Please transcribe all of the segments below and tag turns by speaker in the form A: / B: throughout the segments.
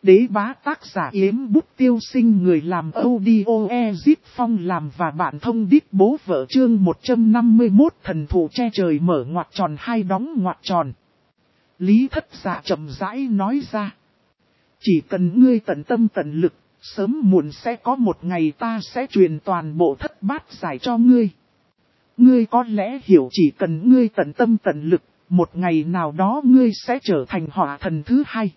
A: Đế bá tác giả Yếm Bút Tiêu Sinh, người làm audio Ezip Phong làm và bạn thông đít bố vợ. Chương 151 thần thụ che trời mở ngoặc tròn hai đóng ngoặc tròn. Lý Thất Dạ chậm rãi nói ra. Chỉ cần ngươi tận tâm tận lực, sớm muộn sẽ có một ngày ta sẽ truyền toàn bộ thất bát giải cho ngươi. Ngươi có lẽ hiểu, chỉ cần ngươi tận tâm tận lực, một ngày nào đó ngươi sẽ trở thành hỏa thần thứ hai.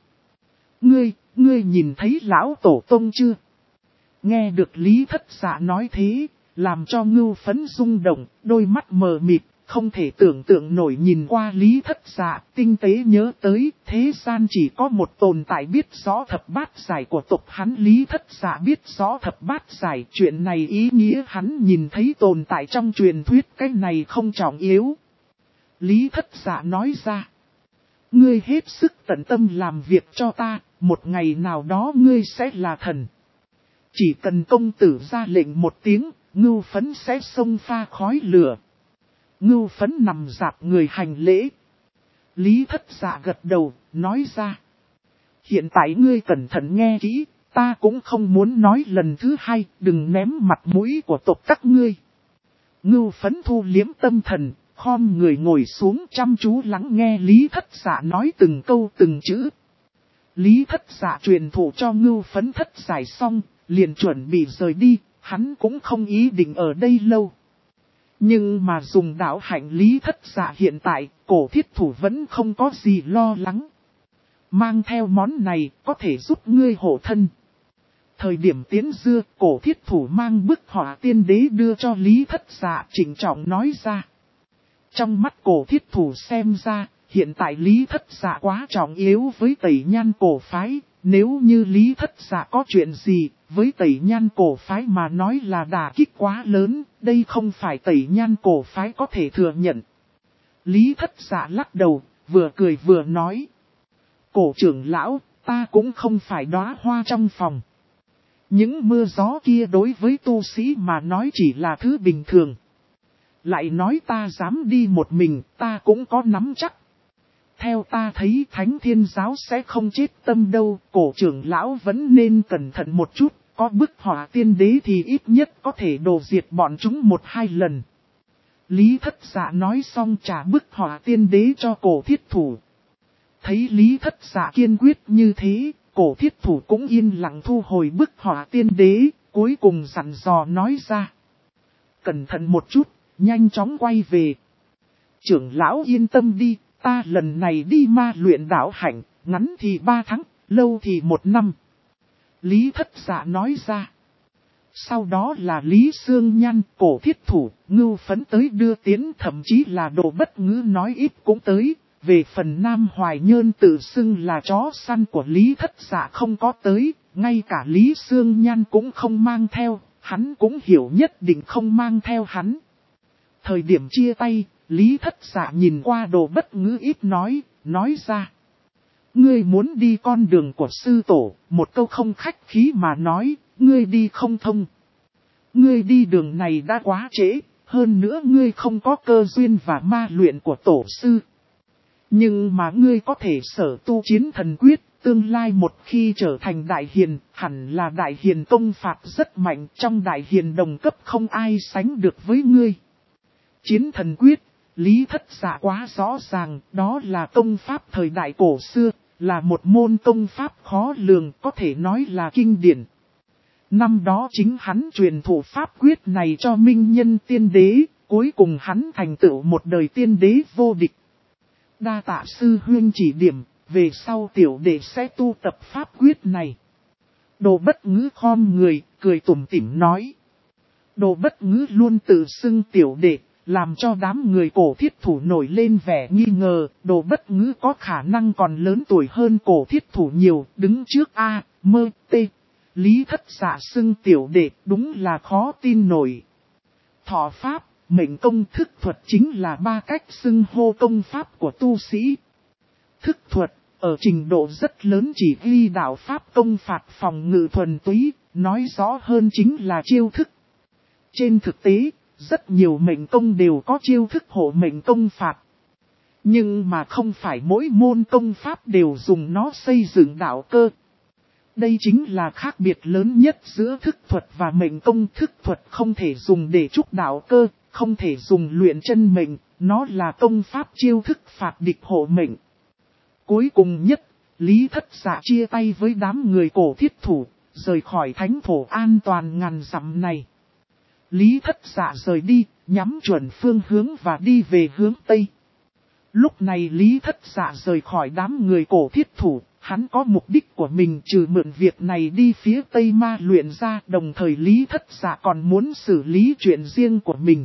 A: Ngươi nhìn thấy lão tổ tông chưa? Nghe được Lý Thất Dạ nói thế, làm cho Ngưu Phấn rung động, đôi mắt mờ mịt, không thể tưởng tượng nổi nhìn qua Lý Thất Dạ, tinh tế nhớ tới, thế gian chỉ có một tồn tại biết rõ thập bát giải của tộc hắn. Lý Thất Dạ biết rõ thập bát giải, chuyện này ý nghĩa hắn nhìn thấy tồn tại trong truyền thuyết, cái này không trọng yếu. Lý Thất Dạ nói ra, ngươi hết sức tận tâm làm việc cho ta, một ngày nào đó ngươi sẽ là thần. Chỉ cần công tử ra lệnh một tiếng, Ngưu Phấn sẽ xông pha khói lửa. Ngưu Phấn nằm dạp người hành lễ. Lý Thất Dạ gật đầu, nói ra. Hiện tại ngươi cẩn thận nghe kỹ, ta cũng không muốn nói lần thứ hai, đừng ném mặt mũi của tộc các ngươi. Ngưu Phấn thu liếm tâm thần, khom người ngồi xuống chăm chú lắng nghe Lý Thất Dạ nói từng câu từng chữ. Lý Thất Dạ truyền thụ cho Ngưu Phấn thất giải xong, liền chuẩn bị rời đi, hắn cũng không ý định ở đây lâu. Nhưng mà dùng đạo hạnh Lý Thất Dạ hiện tại, cổ thiết thủ vẫn không có gì lo lắng. Mang theo món này có thể giúp ngươi hộ thân. Thời điểm tiến dưa, cổ thiết thủ mang bức họa tiên đế đưa cho Lý Thất Dạ, trịnh trọng nói ra. Trong mắt cổ thiết thủ xem ra, hiện tại Lý Thất Dạ quá trọng yếu với Tẩy Nhan cổ phái. Nếu như Lý Thất Dạ có chuyện gì, với Tẩy Nhan cổ phái mà nói là đả kích quá lớn, đây không phải Tẩy Nhan cổ phái có thể thừa nhận. Lý Thất Dạ lắc đầu, vừa cười vừa nói. Cổ trưởng lão, ta cũng không phải đóa hoa trong phòng. Những mưa gió kia đối với tu sĩ mà nói chỉ là thứ bình thường. Lại nói ta dám đi một mình, ta cũng có nắm chắc. Theo ta thấy Thánh Thiên Giáo sẽ không chết tâm đâu, cổ trưởng lão vẫn nên cẩn thận một chút, có bức họa tiên đế thì ít nhất có thể đồ diệt bọn chúng một hai lần. Lý Thất Dạ nói xong trả bức họa tiên đế cho cổ thiết thủ. Thấy Lý Thất Dạ kiên quyết như thế, cổ thiết thủ cũng yên lặng thu hồi bức họa tiên đế, cuối cùng dặn dò nói ra. Cẩn thận một chút, nhanh chóng quay về. Trưởng lão yên tâm đi. Ta lần này đi ma luyện đạo hạnh, ngắn thì 3 tháng, lâu thì 1 năm. Lý Thất Dạ nói ra. Sau đó là Lý Sương Nhan, cổ thiết thủ, Ngưu Phấn tới đưa tiến, thậm chí là Đồ Bất Ngữ nói ít cũng tới. Về phần Nam Hoài Nhơn tự xưng là chó săn của Lý Thất Dạ không có tới, ngay cả Lý Sương Nhan cũng không mang theo, hắn cũng hiểu nhất định không mang theo hắn. Thời điểm chia tay, Lý Thất Dạ nhìn qua Đồ Bất Ngữ ít nói ra. Ngươi muốn đi con đường của sư tổ, một câu không khách khí mà nói, ngươi đi không thông. Ngươi đi đường này đã quá trễ, hơn nữa ngươi không có cơ duyên và ma luyện của tổ sư. Nhưng mà ngươi có thể sở tu chiến thần quyết, tương lai một khi trở thành đại hiền, hẳn là đại hiền công pháp rất mạnh, trong đại hiền đồng cấp không ai sánh được với ngươi. Chiến thần quyết. Lý Thất Dạ quá rõ ràng, đó là công pháp thời đại cổ xưa, là một môn công pháp khó lường, có thể nói là kinh điển. Năm đó chính hắn truyền thụ pháp quyết này cho Minh Nhân tiên đế, cuối cùng hắn thành tựu một đời tiên đế vô địch. Đa tạ sư huynh chỉ điểm, về sau tiểu đệ sẽ tu tập pháp quyết này. Đồ Bất Ngữ khom người, cười tủm tỉm nói. Đồ Bất Ngữ luôn tự xưng tiểu đệ. Làm cho đám người cổ thiết thủ nổi lên vẻ nghi ngờ, Đồ Bất Ngữ có khả năng còn lớn tuổi hơn cổ thiết thủ nhiều, đứng trước A, Mơ, T. Lý Thất Dạ xưng tiểu đệ đúng là khó tin nổi. Thọ pháp, mệnh công, thức thuật chính là 3 cách xưng hô công pháp của tu sĩ. Thức thuật, ở trình độ rất lớn chỉ ghi đạo pháp công phạt phòng ngự thuần túy, nói rõ hơn chính là chiêu thức. Trên thực tế, rất nhiều mệnh công đều có chiêu thức hộ mệnh công phạt. Nhưng mà không phải mỗi môn công pháp đều dùng nó xây dựng đạo cơ. Đây chính là khác biệt lớn nhất giữa thức thuật và mệnh công. Thức thuật không thể dùng để trúc đạo cơ, không thể dùng luyện chân mệnh, nó là công pháp chiêu thức phạt địch hộ mệnh. Cuối cùng nhất, Lý Thất Dạ chia tay với đám người cổ thiết thủ, rời khỏi thánh thổ an toàn ngàn dặm này. Lý Thất Dạ rời đi, nhắm chuẩn phương hướng và đi về hướng Tây. Lúc này Lý Thất Dạ rời khỏi đám người cổ thiết thủ, hắn có mục đích của mình trừ mượn việc này đi phía Tây ma luyện ra, đồng thời Lý Thất Dạ còn muốn xử lý chuyện riêng của mình.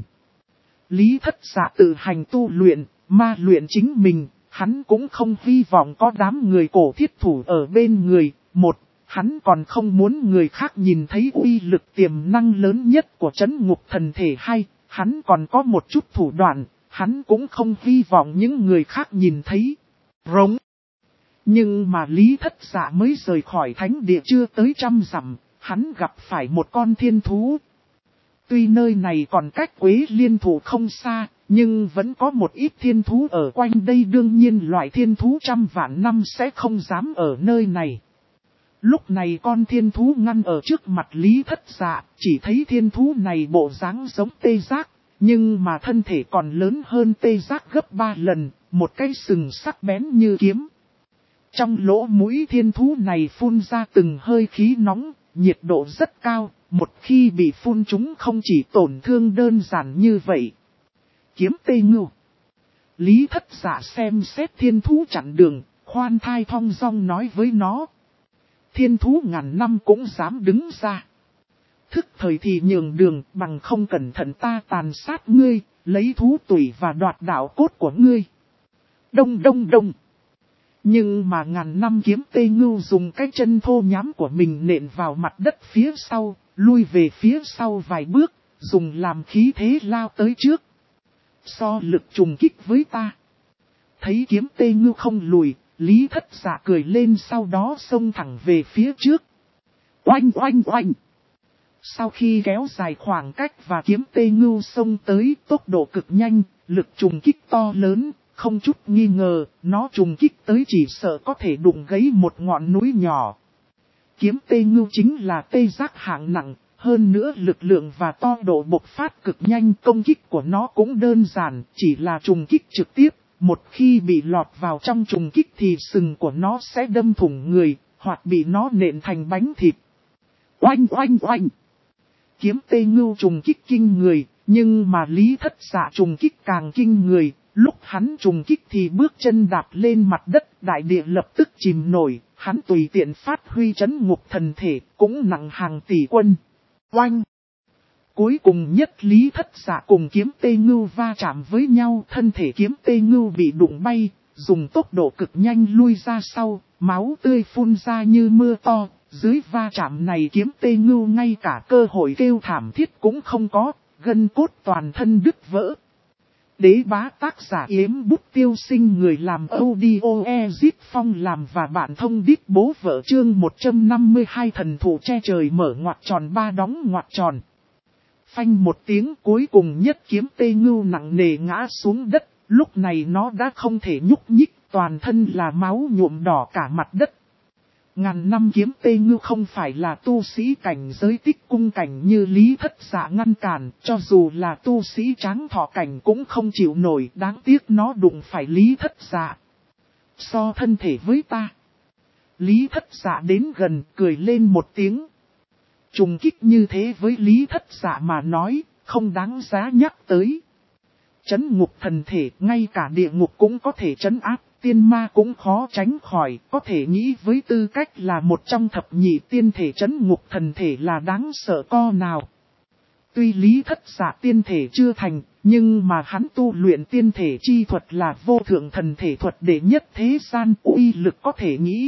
A: Lý Thất Dạ tự hành tu luyện, ma luyện chính mình, hắn cũng không hy vọng có đám người cổ thiết thủ ở bên người. Một, hắn còn không muốn người khác nhìn thấy uy lực tiềm năng lớn nhất của trấn ngục thần thể. Hay, hắn còn có một chút thủ đoạn, hắn cũng không hy vọng những người khác nhìn thấy. Rống. Nhưng mà Lý Thất Dạ mới rời khỏi thánh địa chưa tới 100 dặm, hắn gặp phải một con thiên thú. Tuy nơi này còn cách Quế Liên Thủ không xa, nhưng vẫn có một ít thiên thú ở quanh đây, đương nhiên loại thiên thú 100 vạn năm sẽ không dám ở nơi này. Lúc này con thiên thú ngăn ở trước mặt Lý Thất Dạ, chỉ thấy thiên thú này bộ dáng giống tê giác, nhưng mà thân thể còn lớn hơn tê giác gấp 3 lần, một cái sừng sắc bén như kiếm. Trong lỗ mũi thiên thú này phun ra từng hơi khí nóng, nhiệt độ rất cao, một khi bị phun chúng không chỉ tổn thương đơn giản như vậy. Kiếm tê ngưu. Lý Thất Dạ xem xét thiên thú chặn đường, khoan thai thong dong nói với nó. Thiên thú ngàn năm cũng dám đứng ra. Thức thời thì nhường đường, bằng không cẩn thận ta tàn sát ngươi, lấy thú tủy và đoạt đạo cốt của ngươi. Đông đông đông. Nhưng mà ngàn năm kiếm tê ngưu dùng cái chân thô nhám của mình nện vào mặt đất phía sau, lui về phía sau vài bước, dùng làm khí thế lao tới trước. So lực trùng kích với ta. Thấy kiếm tê ngưu không lùi, Lý Thất Dạ cười lên, sau đó xông thẳng về phía trước. Oanh oanh oanh. Sau khi kéo dài khoảng cách và kiếm tê ngưu xông tới, tốc độ cực nhanh, lực trùng kích to lớn, không chút nghi ngờ, nó trùng kích tới chỉ sợ có thể đụng gãy một ngọn núi nhỏ. Kiếm tê ngưu chính là tê giác hạng nặng, hơn nữa lực lượng và to độ bộc phát cực nhanh, công kích của nó cũng đơn giản, chỉ là trùng kích trực tiếp. Một khi bị lọt vào trong trùng kích thì sừng của nó sẽ đâm thủng người, hoặc bị nó nện thành bánh thịt. Oanh oanh oanh. Kiếm tê ngưu trùng kích kinh người, nhưng mà Lý Thất Dạ trùng kích càng kinh người. Lúc hắn trùng kích thì bước chân đạp lên mặt đất, đại địa lập tức chìm nổi, hắn tùy tiện phát huy trấn ngục thần thể, cũng nặng hàng tỷ quân. Oanh! Cuối cùng nhất Lý Thất Dạ cùng kiếm tê ngưu va chạm với nhau, thân thể kiếm tê ngưu bị đụng bay, dùng tốc độ cực nhanh lui ra sau, máu tươi phun ra như mưa to, dưới va chạm này kiếm tê ngưu ngay cả cơ hội kêu thảm thiết cũng không có, gân cốt toàn thân đứt vỡ. Đế bá tác giả Yếm Bút Tiêu Sinh, người làm audio Ezit Phong làm và bạn thông đít bố vợ, chương 152 thần thủ che trời mở ngoặc tròn ba đóng ngoặc tròn. Phanh một tiếng, cuối cùng nhất kiếm tê ngưu nặng nề ngã xuống đất, lúc này nó đã không thể nhúc nhích, toàn thân là máu nhuộm đỏ cả mặt đất. Ngàn năm kiếm tê ngưu không phải là tu sĩ cảnh giới tích cung cảnh như Lý Thất Dạ ngăn cản, cho dù là tu sĩ tráng thọ cảnh cũng không chịu nổi, đáng tiếc nó đụng phải Lý Thất Dạ. So thân thể với ta. Lý Thất Dạ đến gần, cười lên một tiếng. Trùng kích như thế với Lý Thất Dạ mà nói, không đáng giá nhắc tới. Trấn ngục thần thể, ngay cả địa ngục cũng có thể trấn áp, tiên ma cũng khó tránh khỏi, có thể nghĩ với tư cách là một trong thập nhị tiên thể trấn ngục thần thể là đáng sợ co nào. Tuy Lý Thất Dạ tiên thể chưa thành, nhưng mà hắn tu luyện tiên thể chi thuật là vô thượng thần thể thuật đệ nhất thế gian, uy lực có thể nghĩ.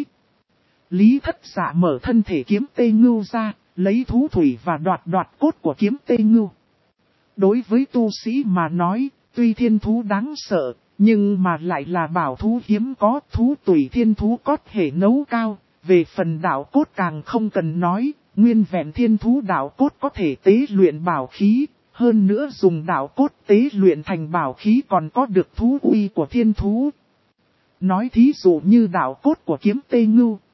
A: Lý Thất Dạ mở thân thể kiếm tê ngưu ra, lấy thú thủy và đoạt cốt của kiếm tê ngưu. Đối với tu sĩ mà nói, tuy thiên thú đáng sợ, nhưng mà lại là bảo thú hiếm có, thú tùy thiên thú có thể nấu cao, về phần đạo cốt càng không cần nói, nguyên vẹn thiên thú đạo cốt có thể tế luyện bảo khí, hơn nữa dùng đạo cốt tế luyện thành bảo khí còn có được thú uy của thiên thú. Nói thí dụ như đạo cốt của kiếm tê ngưu,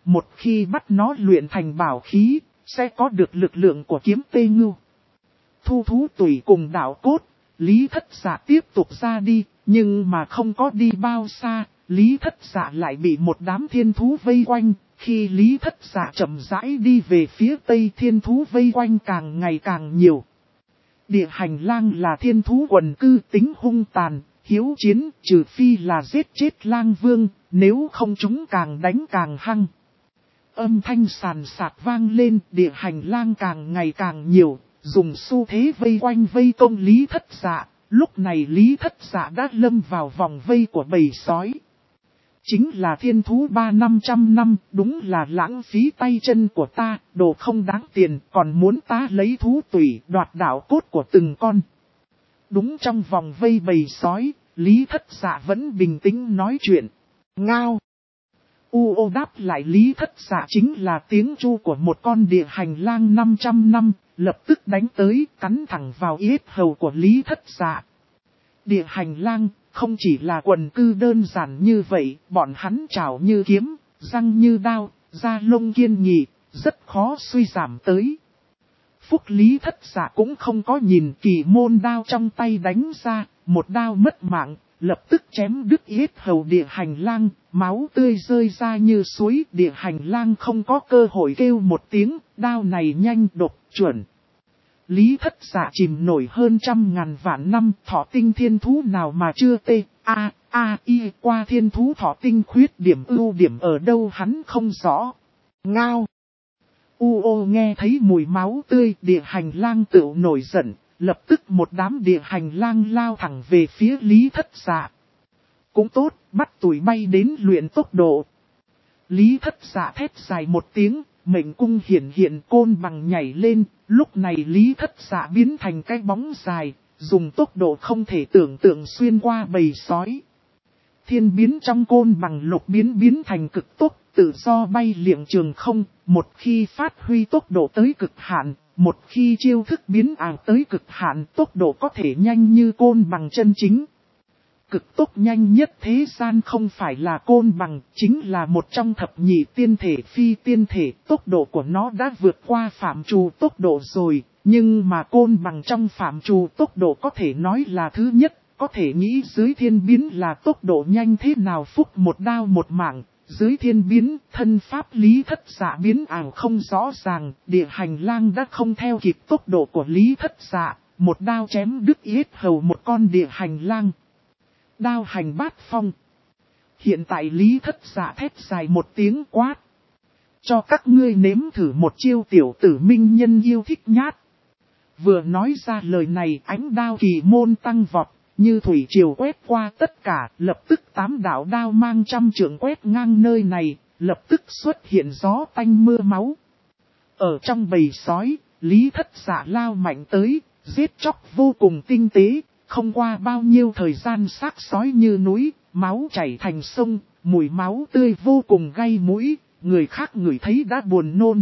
A: một khi bắt nó luyện thành bảo khí, sẽ có được lực lượng của kiếm tê ngưu. Thu thú tùy cùng đạo cốt, Lý Thất Dạ tiếp tục ra đi, nhưng mà không có đi bao xa, Lý Thất Dạ lại bị một đám thiên thú vây quanh. Khi Lý Thất Dạ chậm rãi đi về phía tây, thiên thú vây quanh càng ngày càng nhiều. Địa hành lang là thiên thú quần cư tính hung tàn, hiếu chiến, trừ phi là giết chết lang vương, nếu không chúng càng đánh càng hăng. Âm thanh sàn sạt vang lên, địa hành lang càng ngày càng nhiều, dùng xu thế vây quanh vây công Lý Thất Dạ. Lúc này Lý Thất Dạ đã lâm vào vòng vây của bầy sói. Chính là thiên thú 300-500 năm, đúng là lãng phí tay chân của ta, đồ không đáng tiền, còn muốn ta lấy thú tủy đoạt đạo cốt của từng con. Đúng trong vòng vây bầy sói, Lý Thất Dạ vẫn bình tĩnh nói chuyện. Ngao. U đáp lại Lý Thất Dạ chính là tiếng chu của một con địa hành lang 500 năm, lập tức đánh tới, cắn thẳng vào yết hầu của Lý Thất Dạ. Địa hành lang không chỉ là quần cư đơn giản như vậy, bọn hắn trảo như kiếm, răng như đao, da lông kiên nghị, rất khó suy giảm tới. Phúc Lý Thất Dạ cũng không có nhìn kỳ môn đao trong tay đánh ra, một đao mất mạng, lập tức chém đứt yết hầu địa hành lang, máu tươi rơi ra như suối, địa hành lang không có cơ hội kêu một tiếng, đao này nhanh độc chuẩn. Lý Thất Dạ chìm nổi hơn 100.000 vạn năm, thọ tinh thiên thú nào mà chưa qua thiên thú thọ tinh khuyết điểm ưu điểm ở đâu hắn không rõ. Ngao. Nghe thấy mùi máu tươi, địa hành lang tựu nổi giận, lập tức một đám địa hành lang lao thẳng về phía Lý Thất Dạ. Cũng tốt, bắt tụi bay đến luyện tốc độ. Lý Thất Dạ thét dài một tiếng, mệnh cung hiện côn bằng nhảy lên, lúc này Lý Thất Dạ biến thành cái bóng dài, dùng tốc độ không thể tưởng tượng xuyên qua bầy sói. Thiên biến trong côn bằng lục biến thành cực tốc, tự do bay liệng trường không, một khi phát huy tốc độ tới cực hạn, một khi chiêu thức biến ảo tới cực hạn, tốc độ có thể nhanh như côn bằng chân chính. Cực tốc nhanh nhất thế gian không phải là côn bằng, chính là một trong thập nhị tiên thể phi tiên thể, tốc độ của nó đã vượt qua phạm trù tốc độ rồi, nhưng mà côn bằng trong phạm trù tốc độ có thể nói là thứ nhất, có thể nghĩ dưới thiên biến là tốc độ nhanh thế nào. Phúc một đao một mạng, dưới thiên biến, thân pháp Lý Thất Dạ biến ảo không rõ ràng, địa hành lang đã không theo kịp tốc độ của Lý Thất Dạ, một đao chém đứt yết hầu một con địa hành lang. Đao hành bát phong. Hiện tại Lý Thất Dạ thét dài một tiếng quát. Cho các ngươi nếm thử một chiêu tiểu tử minh nhân yêu thích nhát. Vừa nói ra lời này, ánh đao kỳ môn tăng vọt, như thủy triều quét qua tất cả, lập tức 8 đạo đao mang 100 trượng quét ngang nơi này, lập tức xuất hiện gió tanh mưa máu. Ở trong bầy sói, Lý Thất Dạ lao mạnh tới, giết chóc vô cùng tinh tế. Không qua bao nhiêu thời gian xác sói như núi, máu chảy thành sông, mùi máu tươi vô cùng gay mũi, người khác ngửi thấy đã buồn nôn.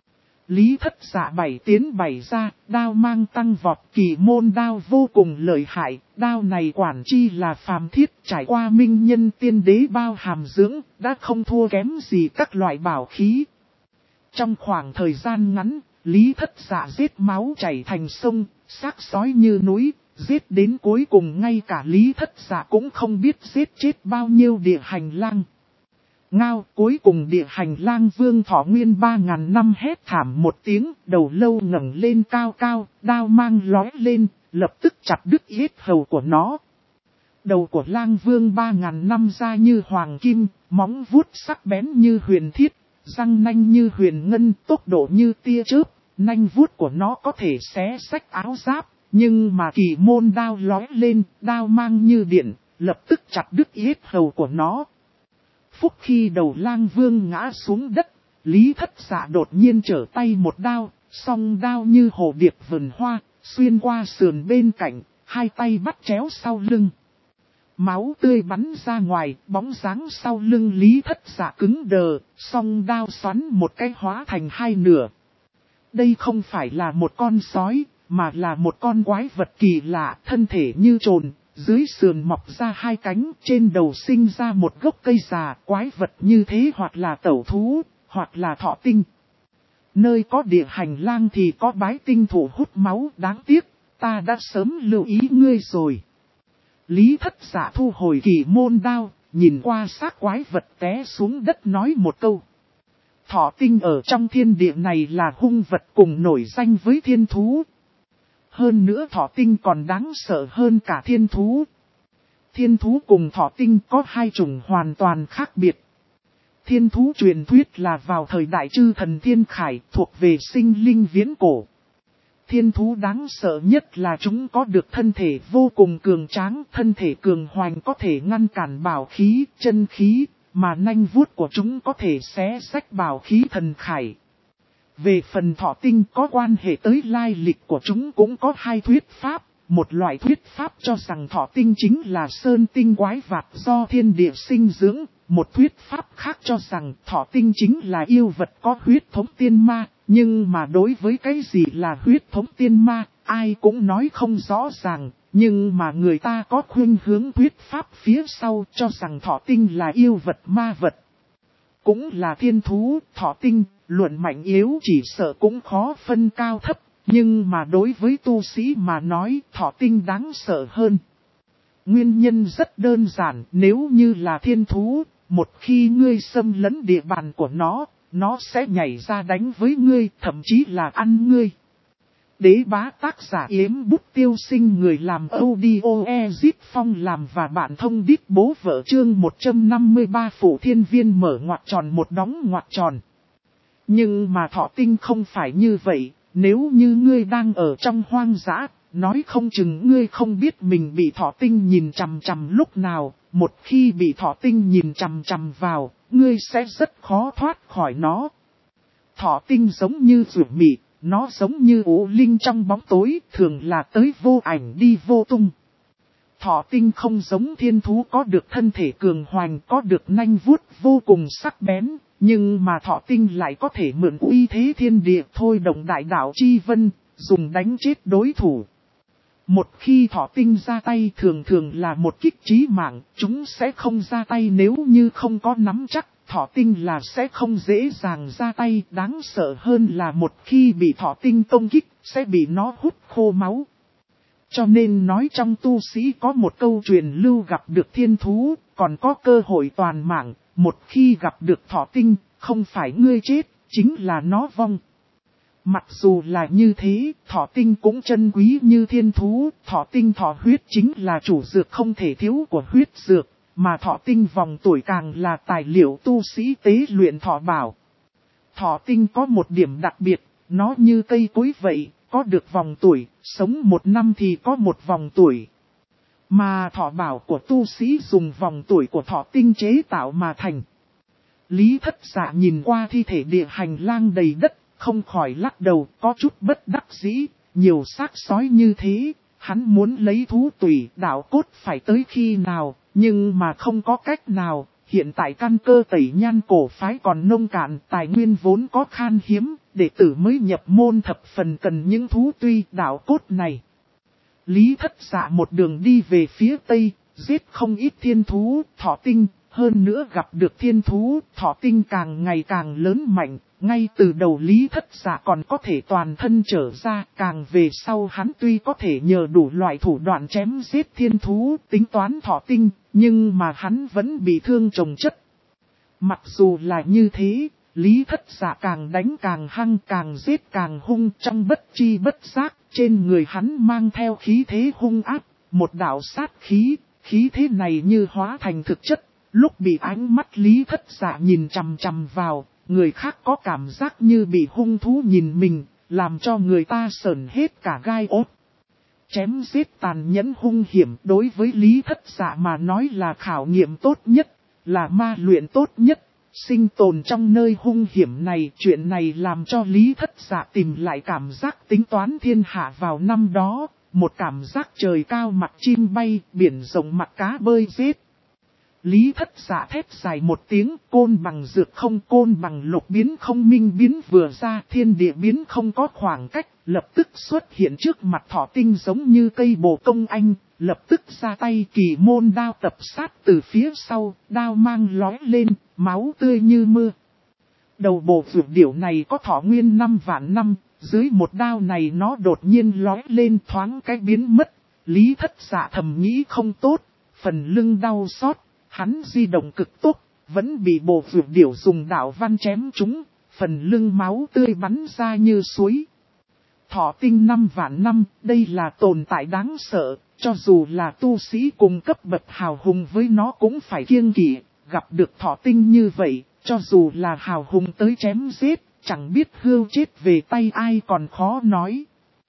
A: Lý Thất Dạ bảy tiến bảy ra, đao mang tăng vọt, kỳ môn đao vô cùng lợi hại, đao này quản chi là phàm thiết, trải qua minh nhân tiên đế bao hàm dưỡng, đã không thua kém gì các loại bảo khí. Trong khoảng thời gian ngắn, Lý Thất Dạ giết máu chảy thành sông, xác sói như núi. Giết đến cuối cùng ngay cả Lý Thất Dạ cũng không biết giết chết bao nhiêu địa hành lang. Ngao, cuối cùng địa hành lang vương thọ nguyên 3.000 năm hét thảm một tiếng, đầu lâu ngẩng lên cao cao, đao mang lóe lên, lập tức chặt đứt yết hầu của nó. Đầu của lang vương 3.000 năm ra như hoàng kim, móng vuốt sắc bén như huyền thiết, răng nanh như huyền ngân, tốc độ như tia chớp, nanh vuốt của nó có thể xé xách áo giáp. Nhưng mà kỳ môn đao lóe lên, đao mang như điện, lập tức chặt đứt yết hầu của nó. Phúc khi đầu lang vương ngã xuống đất, Lý Thất Dạ đột nhiên trở tay một đao, song đao như hồ điệp vườn hoa, xuyên qua sườn bên cạnh, hai tay bắt chéo sau lưng. Máu tươi bắn ra ngoài, bóng dáng sau lưng Lý Thất Dạ cứng đờ, song đao xoắn một cái hóa thành hai nửa. Đây không phải là một con sói, mà là một con quái vật kỳ lạ, thân thể như trồn, dưới sườn mọc ra hai cánh, trên đầu sinh ra một gốc cây già, quái vật như thế hoặc là tẩu thú, hoặc là thọ tinh. Nơi có địa hành lang thì có bái tinh thụ hút máu, đáng tiếc, ta đã sớm lưu ý ngươi rồi. Lý Thất Dạ thu hồi kỳ môn đao, nhìn qua xác quái vật té xuống đất nói một câu. Thọ tinh ở trong thiên địa này là hung vật cùng nổi danh với thiên thú. Hơn nữa thọ tinh còn đáng sợ hơn cả thiên thú. Thiên thú cùng thọ tinh có hai chủng hoàn toàn khác biệt. Thiên thú truyền thuyết là vào thời đại chư thần thiên khải thuộc về sinh linh viễn cổ. Thiên thú đáng sợ nhất là chúng có được thân thể vô cùng cường tráng, thân thể cường hoành có thể ngăn cản bảo khí, chân khí, mà nanh vuốt của chúng có thể xé rách bảo khí thần khải. Về phần thọ tinh có quan hệ tới lai lịch của chúng cũng có hai thuyết pháp. Một loại thuyết pháp cho rằng thọ tinh chính là sơn tinh quái vật do thiên địa sinh dưỡng. Một thuyết pháp khác cho rằng thọ tinh chính là yêu vật có huyết thống tiên ma. Nhưng mà đối với cái gì là huyết thống tiên ma, ai cũng nói không rõ ràng. Nhưng mà người ta có khuynh hướng thuyết pháp phía sau cho rằng thọ tinh là yêu vật ma vật. Cũng là thiên thú, thọ tinh, luận mạnh yếu chỉ sợ cũng khó phân cao thấp. Nhưng mà đối với tu sĩ mà nói thọ tinh đáng sợ hơn. Nguyên nhân rất đơn giản, nếu như là thiên thú, một khi ngươi xâm lấn địa bàn của nó sẽ nhảy ra đánh với ngươi, thậm chí là ăn ngươi. Đế bá tác giả Yếm Bút Tiêu Sinh, người làm audio Ezip Phong làm và bạn thông đít bố vợ, chương 153 Phủ Thiên Viên mở ngoặc tròn một đóng ngoặc tròn. Nhưng mà thọ tinh không phải như vậy, nếu như ngươi đang ở trong hoang dã, nói không chừng ngươi không biết mình bị thọ tinh nhìn chằm chằm lúc nào, một khi bị thọ tinh nhìn chằm chằm vào, ngươi sẽ rất khó thoát khỏi nó. Thọ tinh giống như rủi mị, nó giống như ố linh trong bóng tối, thường là tới vô ảnh đi vô tung. Thọ tinh không giống thiên thú có được thân thể cường hoành, có được nanh vuốt vô cùng sắc bén, nhưng mà thọ tinh lại có thể mượn uy thế thiên địa thôi động đại đạo chi vân, dùng đánh chết đối thủ. Một khi thọ tinh ra tay thường thường là một kích chí mạng, chúng sẽ không ra tay nếu như không có nắm chắc, thọ tinh là sẽ không dễ dàng ra tay, đáng sợ hơn là một khi bị thọ tinh công kích, sẽ bị nó hút khô máu. Cho nên nói trong tu sĩ có một câu truyền lưu gặp được thiên thú, còn có cơ hội toàn mạng, một khi gặp được thọ tinh, không phải ngươi chết, chính là nó vong. Mặc dù là như thế, thọ tinh cũng chân quý như thiên thú, thọ tinh thọ huyết chính là chủ dược không thể thiếu của huyết dược, mà thọ tinh vòng tuổi càng là tài liệu tu sĩ tế luyện thọ bảo. Thọ tinh có một điểm đặc biệt, nó như cây cối vậy, có được vòng tuổi, sống một năm thì có một vòng tuổi. Mà thọ bảo của tu sĩ dùng vòng tuổi của thọ tinh chế tạo mà thành. Lý Thất Dạ nhìn qua thi thể địa hành lang đầy đất, không khỏi lắc đầu, có chút bất đắc dĩ, nhiều xác sói như thế, hắn muốn lấy thú tủy đạo cốt phải tới khi nào, nhưng mà không có cách nào, hiện tại căn cơ tẩy nhan cổ phái còn nông cạn, tài nguyên vốn có khan hiếm, đệ tử mới nhập môn thập phần cần những thú tùy đạo cốt này. Lý Thất Dạ một đường đi về phía tây, giết không ít thiên thú, thọ tinh, hơn nữa gặp được thiên thú, thọ tinh càng ngày càng lớn mạnh. Ngay từ đầu Lý Thất Dạ còn có thể toàn thân trở ra, càng về sau hắn tuy có thể nhờ đủ loại thủ đoạn chém giết thiên thú, tính toán thọ tinh, nhưng mà hắn vẫn bị thương chồng chất. Mặc dù là như thế, Lý Thất Dạ càng đánh càng hăng, càng giết càng hung, trong bất chi bất giác, trên người hắn mang theo khí thế hung ác, một đạo sát khí, khí thế này như hóa thành thực chất, lúc bị ánh mắt Lý Thất Dạ nhìn chằm chằm vào. Người khác có cảm giác như bị hung thú nhìn mình, làm cho người ta sởn hết cả gai ốt. Chém giết tàn nhẫn hung hiểm đối với Lý Thất Dạ mà nói là khảo nghiệm tốt nhất, là ma luyện tốt nhất. Sinh tồn trong nơi hung hiểm này, chuyện này làm cho Lý Thất Dạ tìm lại cảm giác tính toán thiên hạ vào năm đó, một cảm giác trời cao mặt chim bay, biển rộng mặt cá bơi giết. Lý Thất Dạ thét dài một tiếng, côn bằng dược không, côn bằng lục biến không, minh biến vừa ra, thiên địa biến không có khoảng cách, lập tức xuất hiện trước mặt thọ tinh giống như cây bồ công anh, lập tức ra tay kỳ môn đao tập sát từ phía sau, đao mang lói lên, máu tươi như mưa. Đầu bộ vượt điểu này có thọ nguyên 5 vạn năm, dưới một đao này nó đột nhiên lói lên thoáng cái biến mất. Lý Thất Dạ thầm nghĩ không tốt, phần lưng đau xót, hắn di động cực tốt, vẫn bị bộ vượt điểu dùng đạo văn chém trúng, phần lưng máu tươi bắn ra như suối. Thọ tinh 5 vạn năm, đây là tồn tại đáng sợ, cho dù là tu sĩ cùng cấp bậc hào hùng với nó cũng phải kiêng kỵ, gặp được thọ tinh như vậy, cho dù là hào hùng tới chém giết, chẳng biết hưu chết về tay ai còn khó nói.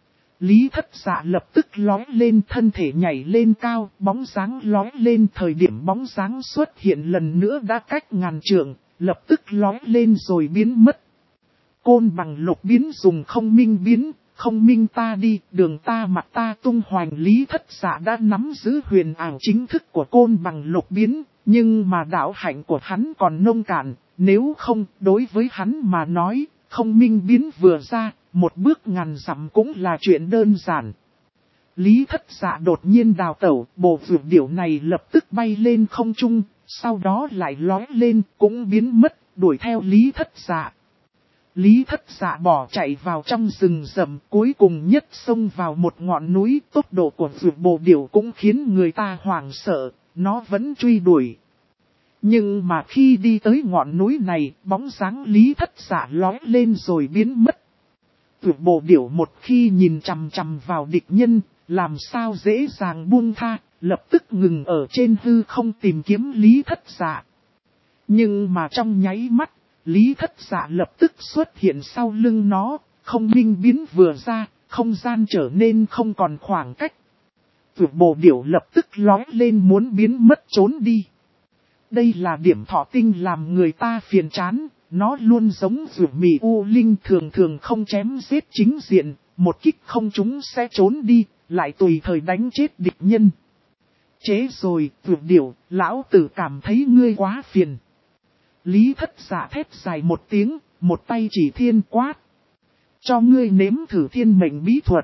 A: Lý Thất Dạ lập tức lói lên, thân thể nhảy lên cao, bóng dáng lói lên, thời điểm bóng dáng xuất hiện lần nữa đã cách ngàn trượng, lập tức lói lên rồi biến mất. Côn bằng lục biến dùng không minh biến, không minh ta đi, đường ta mặt ta tung hoành. Lý Thất Dạ đã nắm giữ huyền ảo chính thức của côn bằng lục biến, nhưng mà đạo hạnh của hắn còn nông cạn, nếu không, đối với hắn mà nói, không minh biến vừa ra, một bước ngàn dặm cũng là chuyện đơn giản. Lý Thất Dạ đột nhiên đào tẩu, bộ vượt điểu này lập tức bay lên không trung, sau đó lại lói lên, cũng biến mất, đuổi theo Lý Thất Dạ. Lý Thất Dạ bỏ chạy vào trong rừng rậm, cuối cùng nhất xông vào một ngọn núi. Tốc độ của vượt bộ điểu cũng khiến người ta hoảng sợ, nó vẫn truy đuổi. Nhưng mà khi đi tới ngọn núi này, bóng dáng Lý Thất Dạ lói lên rồi biến mất. Vượt bộ điểu một khi nhìn chằm chằm vào địch nhân, làm sao dễ dàng buông tha, lập tức ngừng ở trên hư không tìm kiếm Lý Thất Dạ. Nhưng mà trong nháy mắt, Lý Thất Dạ lập tức xuất hiện sau lưng nó, không minh biến vừa ra, không gian trở nên không còn khoảng cách. Vượt bộ điểu lập tức lói lên muốn biến mất trốn đi. Đây là điểm thọ tinh làm người ta phiền chán, nó luôn giống vượt mì u linh thường thường không chém giết chính diện, một kích không chúng sẽ trốn đi, lại tùy thời đánh chết địch nhân. Chế rồi, vượt điểu, lão tử cảm thấy ngươi quá phiền. Lý Thất Dạ thét dài một tiếng, một tay chỉ thiên quát. Cho ngươi nếm thử thiên mệnh bí thuật.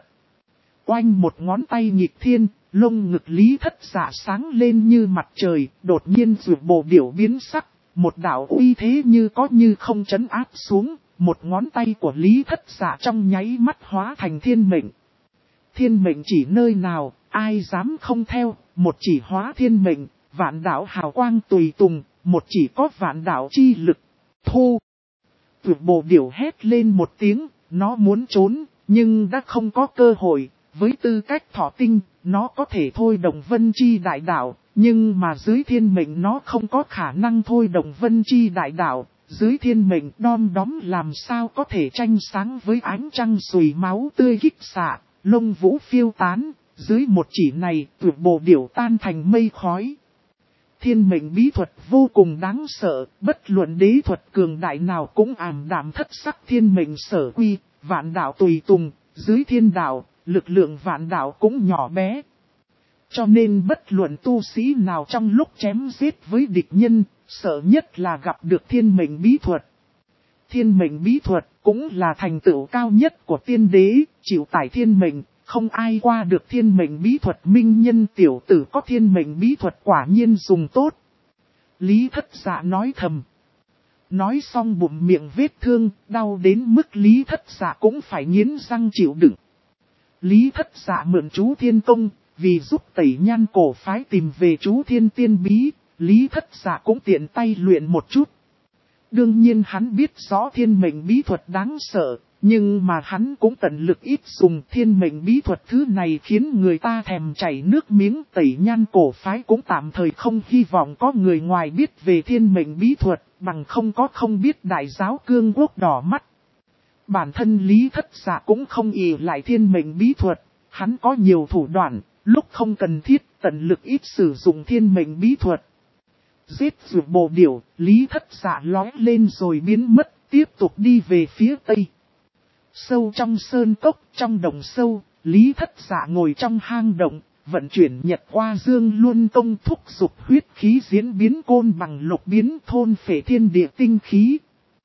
A: Oanh một ngón tay nhịp thiên, lông ngực Lý Thất Dạ sáng lên như mặt trời, đột nhiên vượt bộ điểu biến sắc, một đạo uy thế như có như không trấn áp xuống, một ngón tay của Lý Thất Dạ trong nháy mắt hóa thành thiên mệnh. Thiên mệnh chỉ nơi nào, ai dám không theo, một chỉ hóa thiên mệnh, vạn đạo hào quang tùy tùng, một chỉ có vạn đạo chi lực. Thu! Vượt bộ điểu hét lên một tiếng, nó muốn trốn, nhưng đã không có cơ hội. Với tư cách thọ tinh, nó có thể thôi động vân chi đại đạo, nhưng mà dưới thiên mệnh nó không có khả năng thôi động vân chi đại đạo. Dưới thiên mệnh đom đóm làm sao có thể tranh sáng với ánh trăng sùi máu tươi kích xạ, lông vũ phiêu tán. Dưới một chỉ này, vượt bộ điểu tan thành mây khói. Thiên mệnh bí thuật vô cùng đáng sợ, bất luận đế thuật cường đại nào cũng ảm đạm thất sắc. Thiên mệnh sở quy, vạn đạo tùy tùng, dưới thiên đạo, lực lượng vạn đạo cũng nhỏ bé. Cho nên bất luận tu sĩ nào trong lúc chém giết với địch nhân, sợ nhất là gặp được thiên mệnh bí thuật. Thiên mệnh bí thuật cũng là thành tựu cao nhất của tiên đế, chịu tải thiên mệnh. Không ai qua được thiên mệnh bí thuật. Minh Nhân tiểu tử có thiên mệnh bí thuật quả nhiên dùng tốt. Lý Thất Dạ nói thầm. Nói xong bụng miệng vết thương, đau đến mức Lý Thất Dạ cũng phải nghiến răng chịu đựng. Lý Thất Dạ mượn chú thiên công, vì giúp Tẩy Nhan cổ phái tìm về chú thiên tiên bí, Lý Thất Dạ cũng tiện tay luyện một chút. Đương nhiên hắn biết rõ thiên mệnh bí thuật đáng sợ. Nhưng mà hắn cũng tận lực ít dùng thiên mệnh bí thuật thứ này khiến người ta thèm chảy nước miếng. Tẩy Nhan cổ phái cũng tạm thời không hy vọng có người ngoài biết về thiên mệnh bí thuật, bằng không biết đại giáo Cương Quốc đỏ mắt. Bản thân Lý Thất Dạ cũng không ỷ lại thiên mệnh bí thuật, hắn có nhiều thủ đoạn, lúc không cần thiết tận lực ít sử dụng thiên mệnh bí thuật. Giết vượt bộ điểu, Lý Thất Dạ lói lên rồi biến mất, tiếp tục đi về phía tây. Sâu trong sơn cốc, trong đồng sâu, Lý Thất Dạ ngồi trong hang động, vận chuyển Nhật Hoa Dương Luân công thúc dục huyết khí diễn biến côn bằng lục biến thôn phệ thiên địa tinh khí.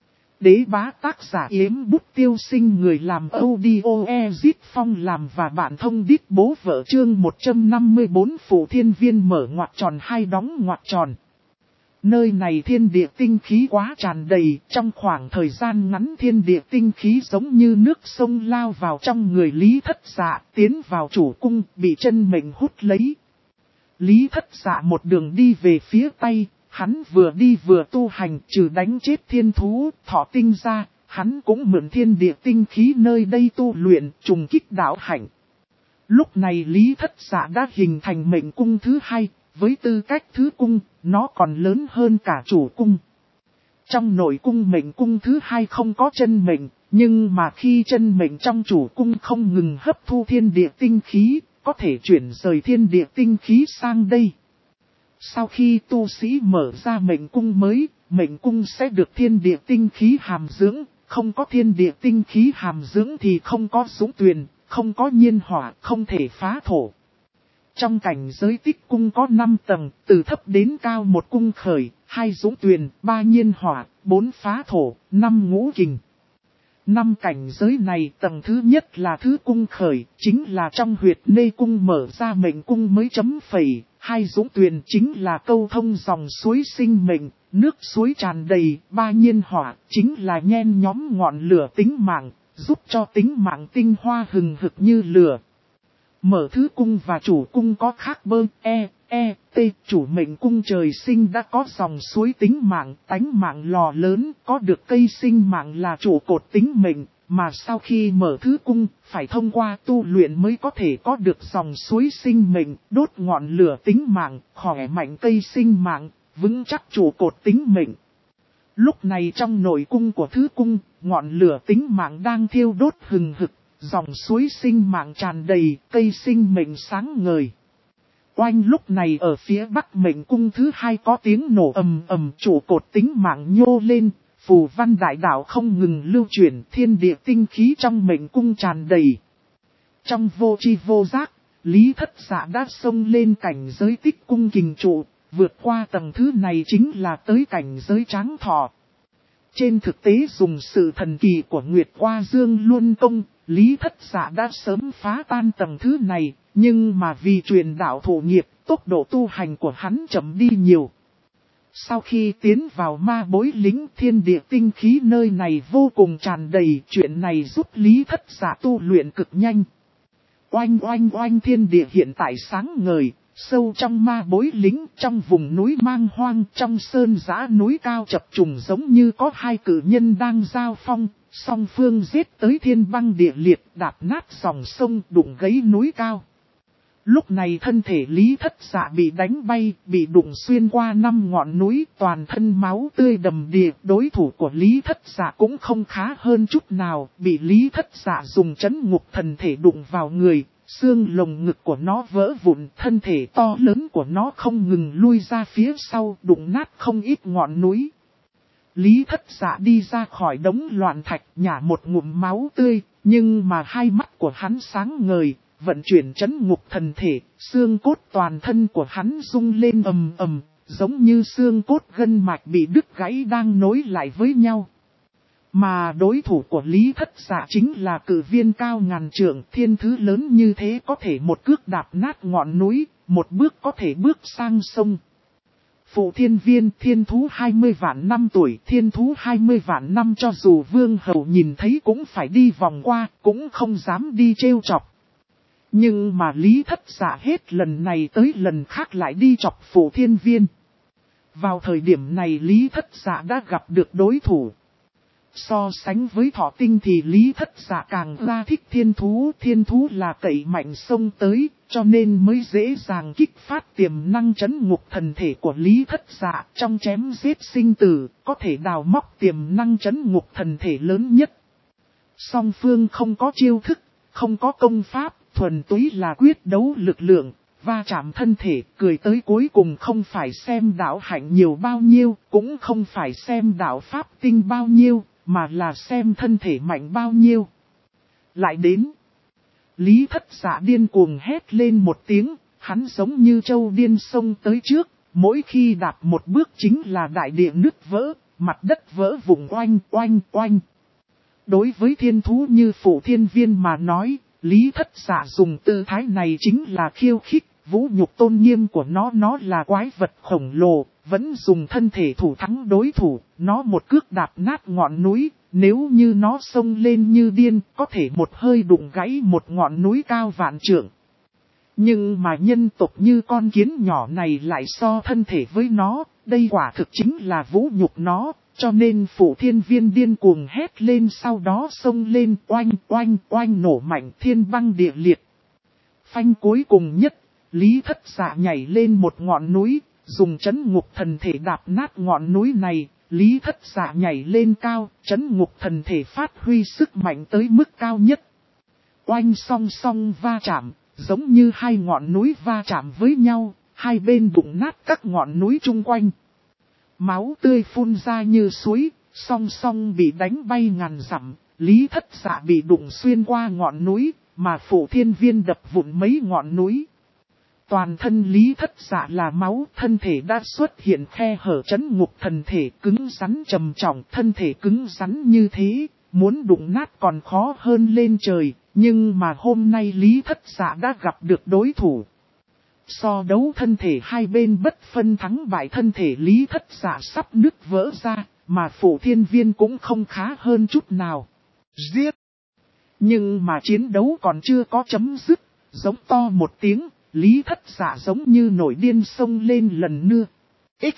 A: Đế bá tác giả Yếm Bút Tiêu Sinh, người làm audio Ezit Phong làm và bạn thông đít bố vợ. Chương 154 Phủ Thiên Viên mở ngoặc tròn hai đóng ngoặc tròn. Nơi này thiên địa tinh khí quá tràn đầy, trong khoảng thời gian ngắn thiên địa tinh khí giống như nước sông lao vào trong người Lý Thất Dạ, tiến vào chủ cung, bị chân mệnh hút lấy. Lý Thất Dạ một đường đi về phía Tây, hắn vừa đi vừa tu hành, trừ đánh chết thiên thú, thọ tinh ra, hắn cũng mượn thiên địa tinh khí nơi đây tu luyện, trùng kích đạo hạnh. Lúc này Lý Thất Dạ đã hình thành mệnh cung thứ hai, với tư cách thứ cung, nó còn lớn hơn cả chủ cung. Trong nội cung mệnh cung thứ hai không có chân mệnh, nhưng mà khi chân mệnh trong chủ cung không ngừng hấp thu thiên địa tinh khí, có thể chuyển rời thiên địa tinh khí sang đây. Sau khi tu sĩ mở ra mệnh cung mới, mệnh cung sẽ được thiên địa tinh khí hàm dưỡng, không có thiên địa tinh khí hàm dưỡng thì không có dũng tuyền, không có nhiên hỏa, không thể phá thổ. Trong cảnh giới tích cung có 5 tầng, từ thấp đến cao một cung khởi, 2 dũng tuyền, 3 nhiên hỏa, 4 phá thổ, 5 ngũ kình. 5 cảnh giới này tầng thứ nhất là thứ cung khởi, chính là trong huyệt nê cung mở ra mệnh cung mới chấm phẩy. 2 dũng tuyền chính là câu thông dòng suối sinh mệnh, nước suối tràn đầy. 3 nhiên hỏa chính là nhen nhóm ngọn lửa tính mạng, giúp cho tính mạng tinh hoa hừng hực như lửa. Mở thứ cung và chủ cung có khác bơ, t, chủ mệnh cung trời sinh đã có dòng suối tính mạng, tánh mạng lò lớn, có được cây sinh mạng là trụ cột tính mệnh, mà sau khi mở thứ cung, phải thông qua tu luyện mới có thể có được dòng suối sinh mệnh, đốt ngọn lửa tính mạng, khỏe mạnh cây sinh mạng, vững chắc trụ cột tính mệnh. Lúc này trong nội cung của thứ cung, ngọn lửa tính mạng đang thiêu đốt hừng hực. Dòng suối sinh mạng tràn đầy, cây sinh mệnh sáng ngời. Oanh lúc này ở phía bắc mệnh cung thứ hai có tiếng nổ ầm ầm, trụ cột tính mạng nhô lên, phù văn đại đạo không ngừng lưu chuyển, thiên địa tinh khí trong mệnh cung tràn đầy. Trong vô tri vô giác, Lý Thất Dạ đã xông lên cảnh giới tích cung kình trụ, vượt qua tầng thứ này chính là tới cảnh giới tráng thọ. Trên thực tế dùng sự thần kỳ của Nguyệt Hoa Dương Luân Công, Lý Thất Dạ đã sớm phá tan tầng thứ này, nhưng mà vì truyền đạo thụ nghiệp, tốc độ tu hành của hắn chậm đi nhiều. Sau khi tiến vào ma bối lính, thiên địa tinh khí nơi này vô cùng tràn đầy, chuyện này giúp Lý Thất Dạ tu luyện cực nhanh. Oanh oanh oanh, thiên địa hiện tại sáng ngời, sâu trong ma bối lính, trong vùng núi mang hoang, trong sơn giã núi cao chập trùng giống như có 2 cử nhân đang giao phong. Song phương giết tới thiên băng địa liệt, đạp nát dòng sông, đụng gãy núi cao. Lúc này thân thể Lý Thất Dạ bị đánh bay, bị đụng xuyên qua 5 ngọn núi, toàn thân máu tươi đầm đìa. Đối thủ của Lý Thất Dạ cũng không khá hơn chút nào, bị Lý Thất Dạ dùng trấn ngục thần thể đụng vào người, xương lồng ngực của nó vỡ vụn, thân thể to lớn của nó không ngừng lui ra phía sau, đụng nát không ít ngọn núi. Lý Thất Dạ đi ra khỏi đống loạn thạch, nhả một ngụm máu tươi, nhưng mà hai mắt của hắn sáng ngời, vận chuyển trấn ngục thần thể, xương cốt toàn thân của hắn rung lên ầm ầm, giống như xương cốt gân mạch bị đứt gãy đang nối lại với nhau. Mà đối thủ của Lý Thất Dạ chính là cử viên cao ngàn trượng, thiên thứ lớn như thế có thể một cước đạp nát ngọn núi, một bước có thể bước sang sông. Phụ thiên viên thiên thú 20 vạn năm tuổi, thiên thú 20 vạn năm cho dù vương hầu nhìn thấy cũng phải đi vòng qua, cũng không dám đi trêu chọc. Nhưng mà Lý Thất Dạ hết lần này tới lần khác lại đi chọc phụ thiên viên. Vào thời điểm này Lý Thất Dạ đã gặp được đối thủ. So sánh với Thọ Tinh thì Lý Thất Dạ càng ra thích thiên thú là cậy mạnh xông tới, cho nên mới dễ dàng kích phát tiềm năng trấn ngục thần thể của Lý Thất Dạ. Trong chém giết sinh tử, có thể đào móc tiềm năng trấn ngục thần thể lớn nhất. Song phương không có chiêu thức, không có công pháp, thuần túy là quyết đấu lực lượng, va chạm thân thể, cười tới cuối cùng không phải xem đạo hạnh nhiều bao nhiêu, cũng không phải xem đạo pháp tinh bao nhiêu, mà là xem thân thể mạnh bao nhiêu. Lại đến, Lý Thất Dạ điên cuồng hét lên một tiếng, hắn giống như trâu điên xông tới trước, mỗi khi đạp một bước chính là đại địa nứt vỡ, mặt đất vỡ vụn oanh oanh oanh. Đối với thiên thú như phụ thiên viên mà nói, Lý Thất Dạ dùng tư thái này chính là khiêu khích, vũ nhục tôn nghiêm của nó là quái vật khổng lồ, vẫn dùng thân thể thủ thắng đối thủ, nó một cước đạp nát ngọn núi, nếu như nó xông lên như điên, có thể một hơi đụng gãy một ngọn núi cao vạn trượng. Nhưng mà nhân tộc như con kiến nhỏ này lại so thân thể với nó, đây quả thực chính là vũ nhục nó, cho nên Phủ Thiên Viên điên cuồng hét lên, sau đó xông lên oanh oanh oanh nổ mạnh thiên băng địa liệt. Phanh cuối cùng nhất, Lý Thất Dạ nhảy lên một ngọn núi, dùng trấn ngục thần thể đạp nát ngọn núi này. Lý Thất Dạ nhảy lên cao, trấn ngục thần thể phát huy sức mạnh tới mức cao nhất. Oanh song song va chạm, giống như hai ngọn núi va chạm với nhau, hai bên đụng nát các ngọn núi chung quanh. Máu tươi phun ra như suối, song song bị đánh bay ngàn dặm, Lý Thất Dạ bị đụng xuyên qua ngọn núi, mà Phủ Thiên Viên đập vụn mấy ngọn núi. Toàn thân Lý Thất Dạ là máu, thân thể đã xuất hiện khe hở, trấn ngục thần thể cứng rắn trầm trọng, thân thể cứng rắn như thế, muốn đụng nát còn khó hơn lên trời, nhưng mà hôm nay Lý Thất Dạ đã gặp được đối thủ. So đấu thân thể hai bên bất phân thắng bại, thân thể Lý Thất Dạ sắp nứt vỡ ra, mà Phủ Thiên Viên cũng không khá hơn chút nào. Giết! Nhưng mà chiến đấu còn chưa có chấm dứt, giống to một tiếng. Lý Thất Dạ giống như nổi điên xông lên lần nữa. X.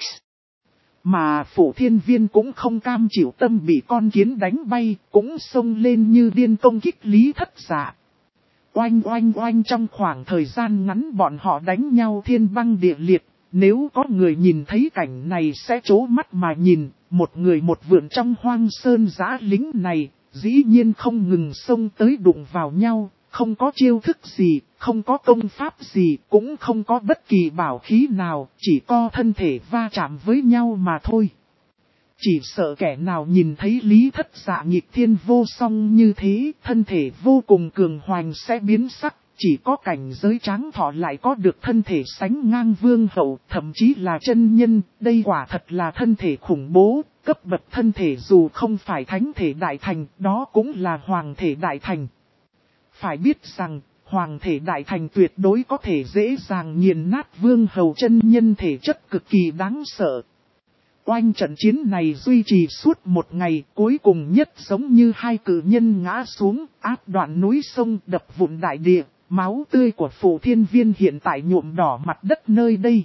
A: Mà Phủ Thiên Viên cũng không cam chịu tâm bị con kiến đánh bay, cũng xông lên như điên công kích Lý Thất Dạ. Oanh oanh oanh, trong khoảng thời gian ngắn bọn họ đánh nhau thiên băng địa liệt. Nếu có người nhìn thấy cảnh này sẽ trố mắt mà nhìn, một người một vượn trong hoang sơn dã lính này, dĩ nhiên không ngừng xông tới đụng vào nhau. Không có chiêu thức gì, không có công pháp gì, cũng không có bất kỳ bảo khí nào, chỉ có thân thể va chạm với nhau mà thôi. Chỉ sợ kẻ nào nhìn thấy Lý Thất Dạ nghịch thiên vô song như thế, thân thể vô cùng cường hoành sẽ biến sắc, chỉ có cảnh giới tráng thọ lại có được thân thể sánh ngang vương hậu, thậm chí là chân nhân, đây quả thật là thân thể khủng bố, cấp bậc thân thể dù không phải thánh thể đại thành, đó cũng là hoàng thể đại thành. Phải biết rằng, hoàng thể đại thành tuyệt đối có thể dễ dàng nghiền nát vương hầu chân nhân thể chất cực kỳ đáng sợ. Oanh trận chiến này duy trì suốt một ngày, cuối cùng nhất giống như hai cự nhân ngã xuống, áp đoạn núi sông, đập vụn đại địa, máu tươi của Phủ Thiên Viên hiện tại nhuộm đỏ mặt đất nơi đây.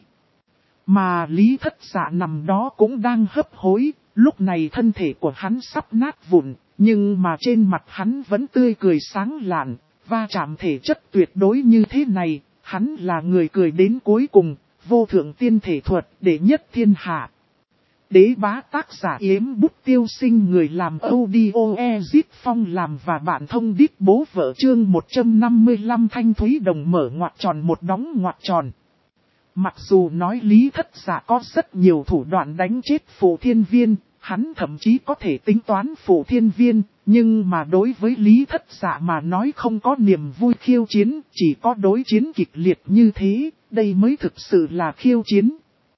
A: Mà Lý Thất Dạ nằm đó cũng đang hấp hối, lúc này thân thể của hắn sắp nát vụn, nhưng mà trên mặt hắn vẫn tươi cười sáng lạn, va chạm thể chất tuyệt đối như thế này, hắn là người cười đến cuối cùng, vô thượng tiên thể thuật đệ nhất thiên hạ. Đế bá tác giả Yếm Bút Tiêu Sinh, người làm audio Ezit Phong làm và bạn thông đít bố vợ, chương 155 Thanh Thúy Đồng mở ngoặc tròn một đóng ngoặc tròn. Mặc dù nói Lý Thất Dạ có rất nhiều thủ đoạn đánh chết Phủ Thiên Viên, hắn thậm chí có thể tính toán Phủ Thiên Viên, nhưng mà đối với Lý Thất Dạ mà nói không có niềm vui khiêu chiến, chỉ có đối chiến kịch liệt như thế, đây mới thực sự là khiêu chiến.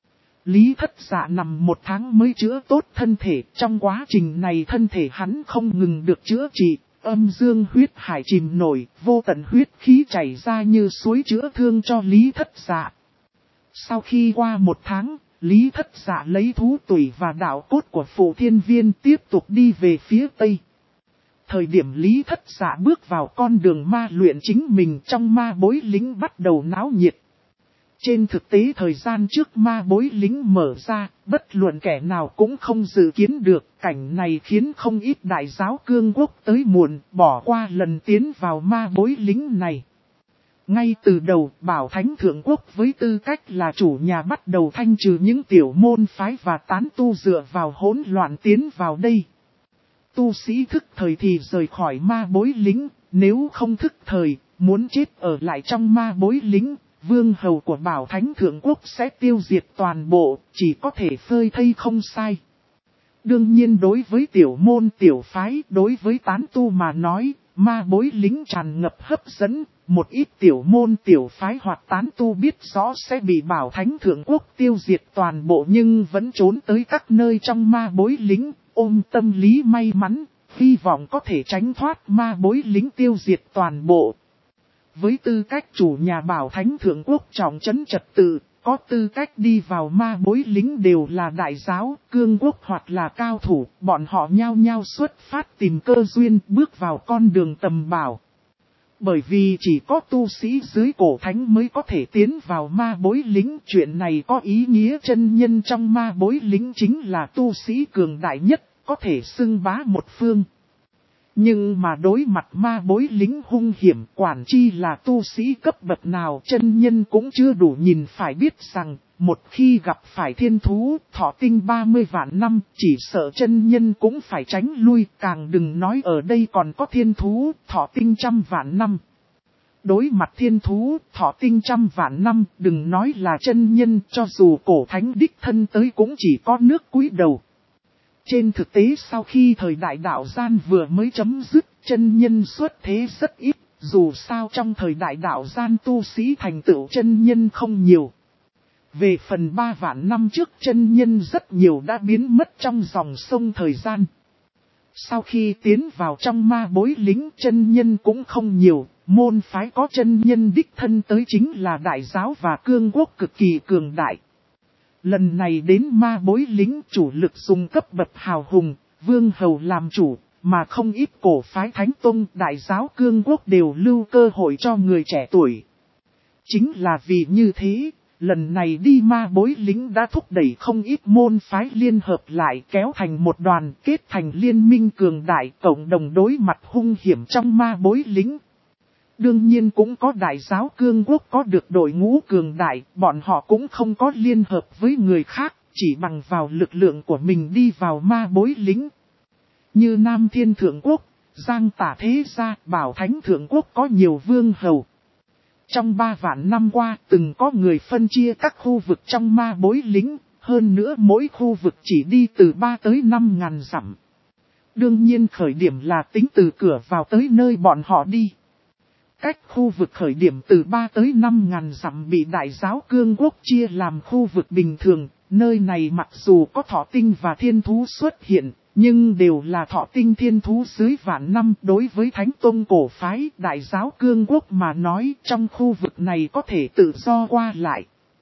A: Lý Thất Dạ nằm 1 tháng mới chữa tốt thân thể, trong quá trình này thân thể hắn không ngừng được chữa trị, âm dương huyết hải chìm nổi, vô tận huyết khí chảy ra như suối chữa thương cho Lý Thất Dạ. Sau khi qua 1 tháng, Lý Thất Dạ lấy thú tủy và đạo cốt của Phủ Thiên Viên tiếp tục đi về phía Tây. Thời điểm Lý Thất Dạ bước vào con đường ma luyện chính mình, trong ma bối lính bắt đầu náo nhiệt. Trên thực tế thời gian trước ma bối lính mở ra, bất luận kẻ nào cũng không dự kiến được, cảnh này khiến không ít đại giáo cương quốc tới muộn, bỏ qua lần tiến vào ma bối lính này. Ngay từ đầu, Bảo Thánh Thượng Quốc với tư cách là chủ nhà bắt đầu thanh trừ những tiểu môn phái và tán tu dựa vào hỗn loạn tiến vào đây. Tu sĩ thức thời thì rời khỏi ma bối lính, nếu không thức thời, muốn chết ở lại trong ma bối lính, vương hầu của Bảo Thánh Thượng Quốc sẽ tiêu diệt toàn bộ, chỉ có thể phơi thây không sai. Đương nhiên đối với tiểu môn tiểu phái, đối với tán tu mà nói, ma bối lính tràn ngập hấp dẫn, một ít tiểu môn tiểu phái hoặc tán tu biết rõ sẽ bị Bảo Thánh Thượng Quốc tiêu diệt toàn bộ nhưng vẫn trốn tới các nơi trong ma bối lính, ôm tâm lý may mắn, hy vọng có thể tránh thoát ma bối lính tiêu diệt toàn bộ. với tư cách chủ nhà Bảo Thánh Thượng Quốc trọng trấn trật tự, có tư cách đi vào ma bối lính đều là đại giáo, cương quốc hoặc là cao thủ, bọn họ nhao nhao xuất phát tìm cơ duyên bước vào con đường tầm bảo. Bởi vì chỉ có tu sĩ dưới cổ thánh mới có thể tiến vào ma bối lính, chuyện này có ý nghĩa chân nhân trong ma bối lính chính là tu sĩ cường đại nhất, có thể xưng bá một phương. Nhưng mà đối mặt ma bối lính hung hiểm, quản chi là tu sĩ cấp bậc nào, chân nhân cũng chưa đủ nhìn phải biết rằng, một khi gặp phải thiên thú, thọ tinh 30 vạn năm, chỉ sợ chân nhân cũng phải tránh lui, càng đừng nói ở đây còn có thiên thú, thọ tinh 100 vạn năm. Đối mặt thiên thú, thọ tinh 100 vạn năm, đừng nói là chân nhân, cho dù cổ thánh đích thân tới cũng chỉ có nước cúi đầu. Trên thực tế sau khi thời đại đạo gian vừa mới chấm dứt, chân nhân xuất thế rất ít, dù sao trong thời đại đạo gian tu sĩ thành tựu chân nhân không nhiều. Về phần 3 vạn năm trước chân nhân rất nhiều đã biến mất trong dòng sông thời gian. Sau khi tiến vào trong ma bối lính chân nhân cũng không nhiều, môn phái có chân nhân đích thân tới chính là đại giáo và cương quốc cực kỳ cường đại. Lần này đến ma bối lính chủ lực dùng cấp bậc hào hùng, vương hầu làm chủ, mà không ít cổ phái thánh tông đại giáo cương quốc đều lưu cơ hội cho người trẻ tuổi. Chính là vì như thế, lần này đi ma bối lính đã thúc đẩy không ít môn phái liên hợp lại kéo thành một đoàn kết thành liên minh cường đại cộng đồng đối mặt hung hiểm trong ma bối lính. Đương nhiên cũng có đại giáo cương quốc có được đội ngũ cường đại, bọn họ cũng không có liên hợp với người khác, chỉ bằng vào lực lượng của mình đi vào ma bối lính. Như Nam Thiên Thượng Quốc, Giang Tả Thế Gia, Bảo Thánh Thượng Quốc có nhiều vương hầu. Trong 3 vạn năm qua từng có người phân chia các khu vực trong ma bối lính, hơn nữa mỗi khu vực chỉ đi từ 3 tới 5 ngàn dặm. Đương nhiên khởi điểm là tính từ cửa vào tới nơi bọn họ đi. Cách khu vực khởi điểm từ 3 tới 5 ngàn dặm bị đại giáo cương quốc chia làm khu vực bình thường, nơi này mặc dù có thọ tinh và thiên thú xuất hiện, nhưng đều là thọ tinh thiên thú dưới vạn năm. Đối với thánh tông cổ phái đại giáo cương quốc mà nói trong khu vực này có thể tự do qua lại.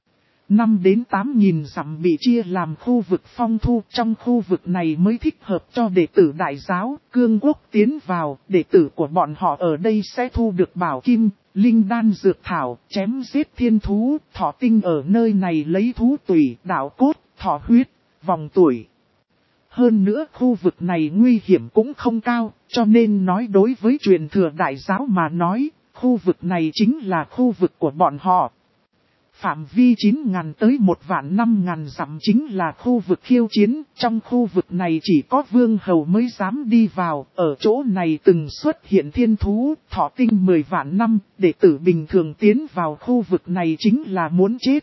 A: 5 đến 8 nghìn dặm bị chia làm khu vực phong thu, trong khu vực này mới thích hợp cho đệ tử đại giáo, cương quốc tiến vào, đệ tử của bọn họ ở đây sẽ thu được bảo kim, linh đan dược thảo, chém giết thiên thú, thọ tinh ở nơi này lấy thú tủy, đạo cốt, thọ huyết, vòng tuổi. Hơn nữa khu vực này nguy hiểm cũng không cao, cho nên nói đối với truyền thừa đại giáo mà nói, khu vực này chính là khu vực của bọn họ. Phạm vi 9.000 tới 1.500.000 dặm chính là khu vực khiêu chiến, trong khu vực này chỉ có vương hầu mới dám đi vào, ở chỗ này từng xuất hiện thiên thú, thọ tinh 10 vạn năm, đệ tử bình thường tiến vào khu vực này chính là muốn chết.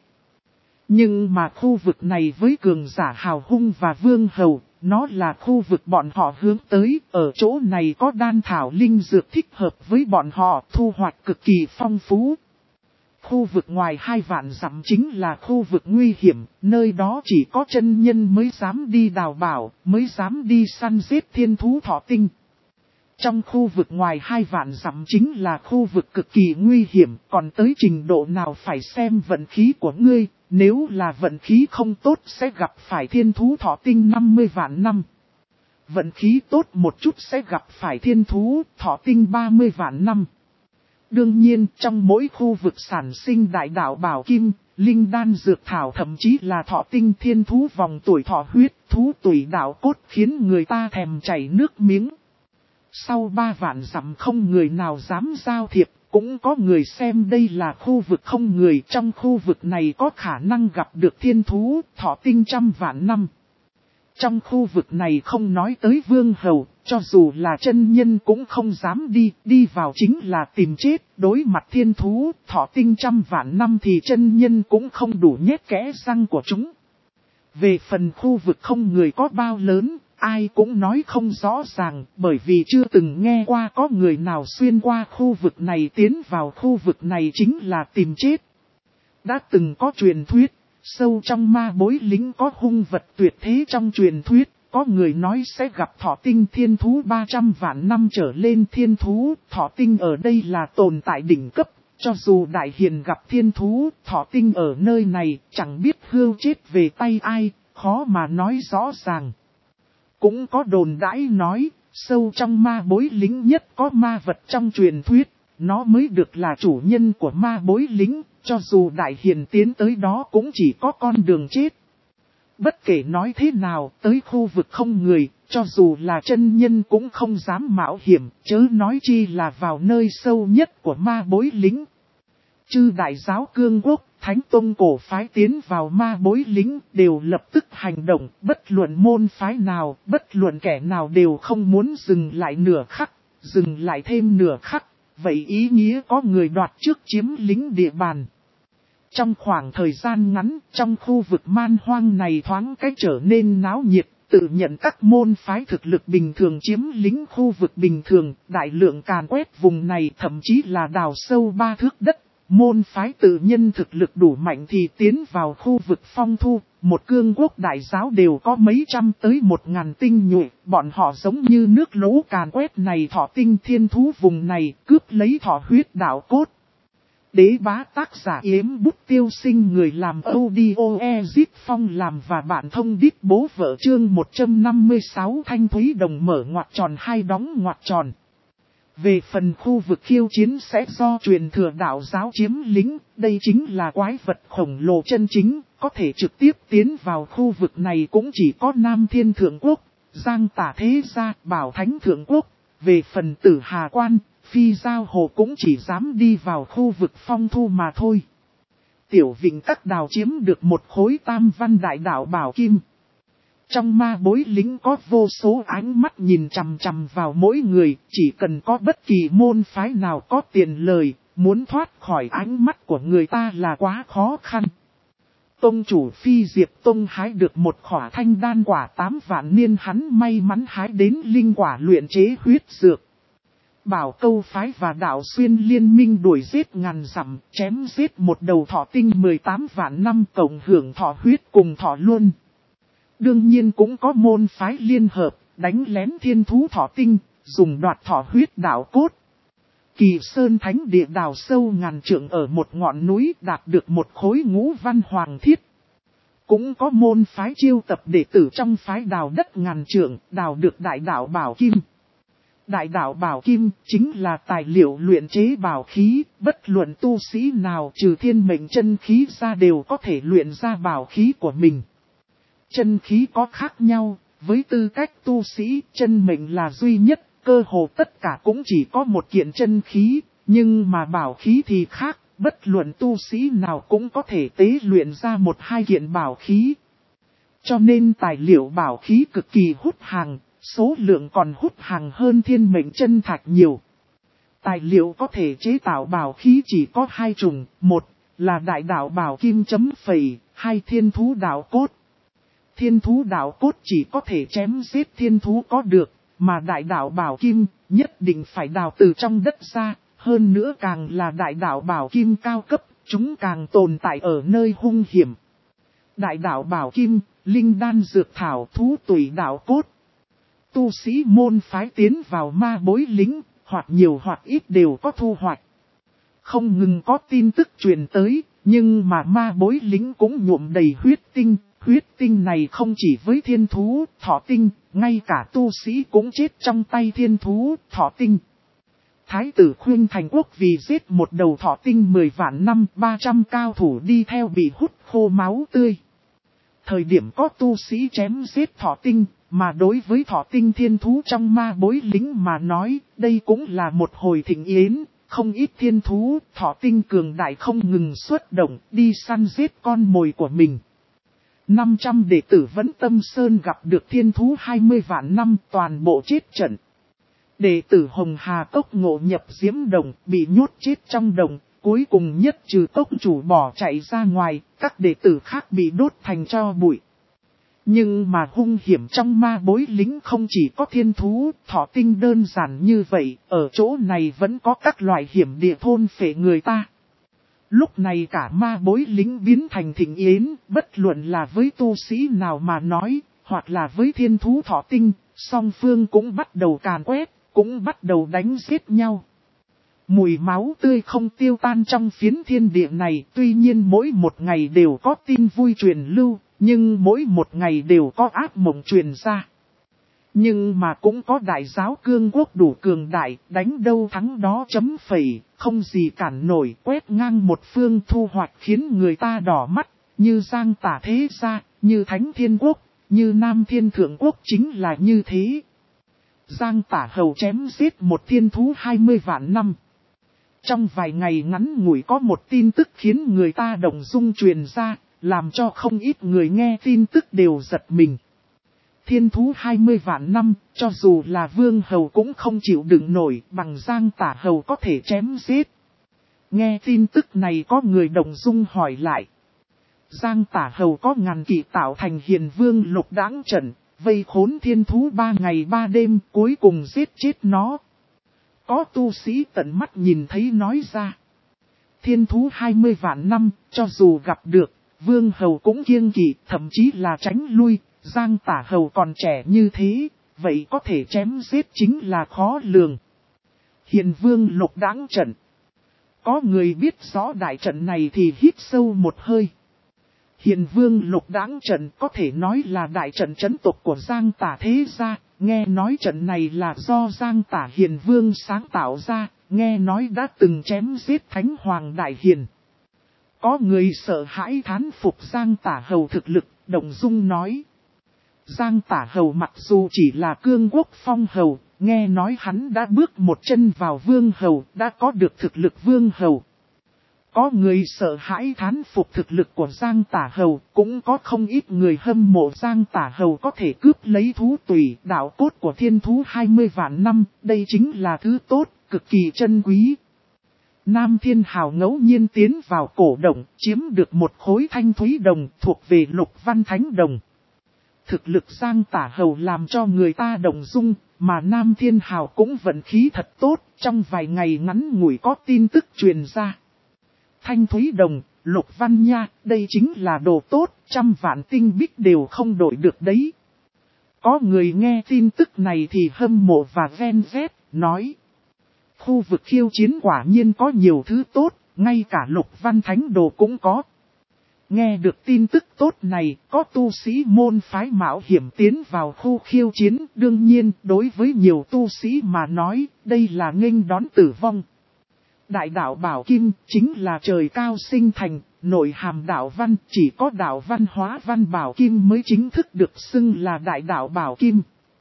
A: Nhưng mà khu vực này với cường giả hào hung và vương hầu, nó là khu vực bọn họ hướng tới, ở chỗ này có đan thảo linh dược thích hợp với bọn họ, thu hoạch cực kỳ phong phú. Khu vực ngoài 2 vạn dặm chính là khu vực nguy hiểm, nơi đó chỉ có chân nhân mới dám đi đào bảo, mới dám đi săn giết thiên thú thọ tinh. Trong khu vực ngoài 2 vạn dặm chính là khu vực cực kỳ nguy hiểm, còn tới trình độ nào phải xem vận khí của ngươi, nếu là vận khí không tốt sẽ gặp phải thiên thú thọ tinh 50 vạn năm. Vận khí tốt một chút sẽ gặp phải thiên thú thọ tinh 30 vạn năm. Đương nhiên, trong mỗi khu vực sản sinh đại đạo bảo kim, linh đan dược thảo thậm chí là thọ tinh thiên thú vòng tuổi thọ huyết, thú tuổi đạo cốt khiến người ta thèm chảy nước miếng. Sau 3 vạn dặm không người nào dám giao thiệp, cũng có người xem đây là khu vực không người, trong khu vực này có khả năng gặp được thiên thú, thọ tinh 100 vạn năm. Trong khu vực này không nói tới vương hầu, cho dù là chân nhân cũng không dám đi vào chính là tìm chết, đối mặt thiên thú, thọ tinh 100 vạn năm thì chân nhân cũng không đủ nhét kẽ răng của chúng. Về phần khu vực không người có bao lớn, ai cũng nói không rõ ràng, bởi vì chưa từng nghe qua có người nào xuyên qua khu vực này tiến vào khu vực này chính là tìm chết. Đã từng có truyền thuyết. Sâu trong ma bối lính có hung vật tuyệt thế trong truyền thuyết, có người nói sẽ gặp thọ tinh thiên thú 300 vạn năm trở lên thiên thú, thọ tinh ở đây là tồn tại đỉnh cấp, Cho dù đại hiền gặp thiên thú, thọ tinh ở nơi này, chẳng biết hươu chết về tay ai, khó mà nói rõ ràng. Cũng có đồn đãi nói, sâu trong ma bối lính nhất có ma vật trong truyền thuyết, nó mới được là chủ nhân của ma bối lính, cho dù đại hiền tiến tới đó cũng chỉ có con đường chết. Bất kể nói thế nào, tới khu vực không người, cho dù là chân nhân cũng không dám mạo hiểm, chớ nói chi là vào nơi sâu nhất của ma bối lính. Chư đại giáo cương quốc, thánh tông cổ phái tiến vào ma bối lính đều lập tức hành động, bất luận môn phái nào, bất luận kẻ nào đều không muốn dừng lại nửa khắc, dừng lại thêm nửa khắc, vậy ý nghĩa có người đoạt trước chiếm lính địa bàn. Trong khoảng thời gian ngắn, trong khu vực man hoang này thoáng cách trở nên náo nhiệt, tự nhận các môn phái thực lực bình thường chiếm lính khu vực bình thường, đại lượng càn quét vùng này thậm chí là đào sâu 3 thước đất. Môn phái tự nhân thực lực đủ mạnh thì tiến vào khu vực phong thu, một cương quốc đại giáo đều có mấy trăm tới 1000 tinh nhuệ, bọn họ giống như nước lũ càn quét này thọ tinh thiên thú vùng này, cướp lấy thọ huyết đạo cốt. Đế bá tác giả Yếm Bút Tiêu Sinh, người làm audio Ezit Phong làm và bạn thông đít bố vợ. Chương 156 Thanh Thúy Đồng mở ngoặc tròn hai đóng ngoặc tròn. Về phần khu vực khiêu chiến sẽ do truyền thừa đạo giáo chiếm lính, đây chính là quái vật khổng lồ chân chính, có thể trực tiếp tiến vào khu vực này cũng chỉ có Nam Thiên Thượng Quốc, Giang Tả Thế Gia, Bảo Thánh Thượng Quốc. Về phần Tử Hà Quan, Phi Giao Hồ cũng chỉ dám đi vào khu vực phong thu mà thôi. Tiểu Vịnh Các Đào chiếm được một khối tam văn đại đạo bảo kim. Trong ma bối lính có vô số ánh mắt nhìn chằm chằm vào mỗi người, chỉ cần có bất kỳ môn phái nào có tiền lời, muốn thoát khỏi ánh mắt của người ta là quá khó khăn. Tông chủ Phi Diệp Tông hái được một khỏa thanh đan quả 8 vạn niên, hắn may mắn hái đến linh quả luyện chế huyết dược. Bảo Câu phái và đạo xuyên liên minh đuổi giết ngàn dặm, chém giết một đầu thọ tinh 18 vạn năm, cộng hưởng thọ huyết cùng thọ luân. Đương nhiên cũng có môn phái liên hợp, đánh lén thiên thú thọ tinh, dùng đoạt thọ huyết đạo cốt. Kỳ Sơn Thánh Địa đào sâu ngàn trượng ở một ngọn núi, đạt được một khối ngũ văn hoàng thiết. Cũng có môn phái chiêu tập đệ tử trong phái đào đất ngàn trượng, đào được đại đạo bảo kim. Đại đạo bảo kim chính là tài liệu luyện chế bảo khí, bất luận tu sĩ nào trừ thiên mệnh chân khí ra đều có thể luyện ra bảo khí của mình. Chân khí có khác nhau, với tư cách tu sĩ, chân mệnh là duy nhất, cơ hồ tất cả cũng chỉ có một kiện chân khí, nhưng mà bảo khí thì khác, bất luận tu sĩ nào cũng có thể tế luyện ra 1-2 kiện bảo khí. Cho nên tài liệu bảo khí cực kỳ hút hàng, số lượng còn hút hàng hơn thiên mệnh chân thạch nhiều. Tài liệu có thể chế tạo bảo khí chỉ có 2 chủng, một là đại đạo bảo kim chấm phẩy, 2 thiên thú đạo cốt. Thiên thú đạo cốt chỉ có thể chém giết thiên thú có được, mà đại đạo bảo kim nhất định phải đào từ trong đất ra, hơn nữa càng là đại đạo bảo kim cao cấp, chúng càng tồn tại ở nơi hung hiểm. Đại đạo bảo kim, linh đan dược thảo, thú tùy đạo cốt. Tu sĩ môn phái tiến vào ma bối lính, hoặc nhiều hoặc ít đều có thu hoạch. Không ngừng có tin tức truyền tới, nhưng mà ma bối lính cũng nhuộm đầy huyết tinh. Huyết tinh này không chỉ với thiên thú, thọ tinh, ngay cả tu sĩ cũng chết trong tay thiên thú, thọ tinh. Thái tử Khuyên Thành Quốc vì giết một đầu thọ tinh 10 vạn năm, 300 cao thủ đi theo bị hút khô máu tươi. Thời điểm có tu sĩ chém giết thọ tinh, mà đối với thọ tinh thiên thú trong ma bối lính mà nói, đây cũng là một hồi thịnh yến, không ít thiên thú, thọ tinh cường đại không ngừng xuất động, đi săn giết con mồi của mình. 500 đệ tử Vẫn Tâm Sơn gặp được thiên thú 20 vạn năm, toàn bộ chết trận. Đệ tử Hồng Hà Cốc ngộ nhập diễm đồng, bị nhốt chết trong đồng, cuối cùng nhất trừ cốc chủ bỏ chạy ra ngoài, các đệ tử khác bị đốt thành tro bụi. Nhưng mà hung hiểm trong ma bối lính không chỉ có thiên thú, thọ tinh đơn giản như vậy, ở chỗ này vẫn có các loại hiểm địa thôn phệ người ta. Lúc này cả ma bối lính biến thành thịnh yến, bất luận là với tu sĩ nào mà nói, hoặc là với thiên thú thọ tinh, song phương cũng bắt đầu càn quét, cũng bắt đầu đánh giết nhau. Mùi máu tươi không tiêu tan trong phiến thiên địa này, tuy nhiên mỗi một ngày đều có tin vui truyền lưu, nhưng mỗi một ngày đều có ác mộng truyền ra. Nhưng mà cũng có đại giáo cương quốc đủ cường đại, đánh đâu thắng đó chấm phẩy, không gì cản nổi, quét ngang một phương thu hoạch khiến người ta đỏ mắt, như Giang Tả Thế Gia, như Thánh Thiên Quốc, như Nam Thiên Thượng Quốc chính là như thế. Giang Tả Hầu chém giết một thiên thú 20 vạn năm. Trong vài ngày ngắn ngủi có một tin tức khiến người ta động dung truyền ra, làm cho không ít người nghe tin tức đều giật mình. Thiên thú 20 vạn năm, cho dù là Vương Hầu cũng không chịu đựng nổi bằng Giang Tả Hầu có thể chém giết. Nghe tin tức này có người động dung hỏi lại. Giang Tả Hầu có ngàn kỵ tạo thành Hiền Vương Lục Đãng trận, vây khốn thiên thú 3 ngày 3 đêm cuối cùng giết chết nó. Có tu sĩ tận mắt nhìn thấy nói ra. Thiên thú 20 vạn năm, cho dù gặp được, Vương Hầu cũng kiêng kỵ, thậm chí là tránh lui. Giang Tả Hầu còn trẻ như thế, vậy có thể chém giết chính là khó lường. Hiền Vương Lục Đãng trận. Có người biết rõ đại trận này thì hít sâu một hơi. Hiền Vương Lục Đãng trận có thể nói là đại trận trấn tộc của Giang Tả Thế Gia. Nghe nói trận này là do Giang Tả Hiền Vương sáng tạo ra, nghe nói đã từng chém giết Thánh Hoàng Đại Hiền. Có người sợ hãi thán phục Giang Tả Hầu thực lực, động dung nói. Giang Tả Hầu mặc dù chỉ là cương quốc phong hầu, nghe nói hắn đã bước một chân vào vương hầu, đã có được thực lực vương hầu. Có người sợ hãi thán phục thực lực của Giang Tả Hầu, cũng có không ít người hâm mộ Giang Tả Hầu có thể cướp lấy thú tùy đạo cốt của thiên thú 20 vạn năm, đây chính là thứ tốt, cực kỳ chân quý. Nam Thiên Hào ngẫu nhiên tiến vào cổ động, chiếm được một khối thanh thúy đồng thuộc về Lục Văn Thánh Đồng. Thực lực Giang Tả Hầu làm cho người ta động dung, mà Nam Thiên Hào cũng vận khí thật tốt, trong vài ngày ngắn ngủi có tin tức truyền ra. Thanh thúy đồng, Lục Văn nha, đây chính là đồ tốt, 100 vạn tinh bích đều không đổi được đấy. Có người nghe tin tức này thì hâm mộ và ven vét, nói. Khu vực khiêu chiến quả nhiên có nhiều thứ tốt, ngay cả Lục Văn Thánh Đồ cũng có. Nghe được tin tức tốt này, có tu sĩ môn phái mạo hiểm tiến vào khu khiêu chiến, đương nhiên đối với nhiều tu sĩ mà nói, đây là nghênh đón tử vong. Đại đạo Bảo Kim chính là trời cao sinh thành, nội hàm đạo văn, chỉ có đạo văn hóa văn Bảo Kim mới chính thức được xưng là đại đạo Bảo Kim.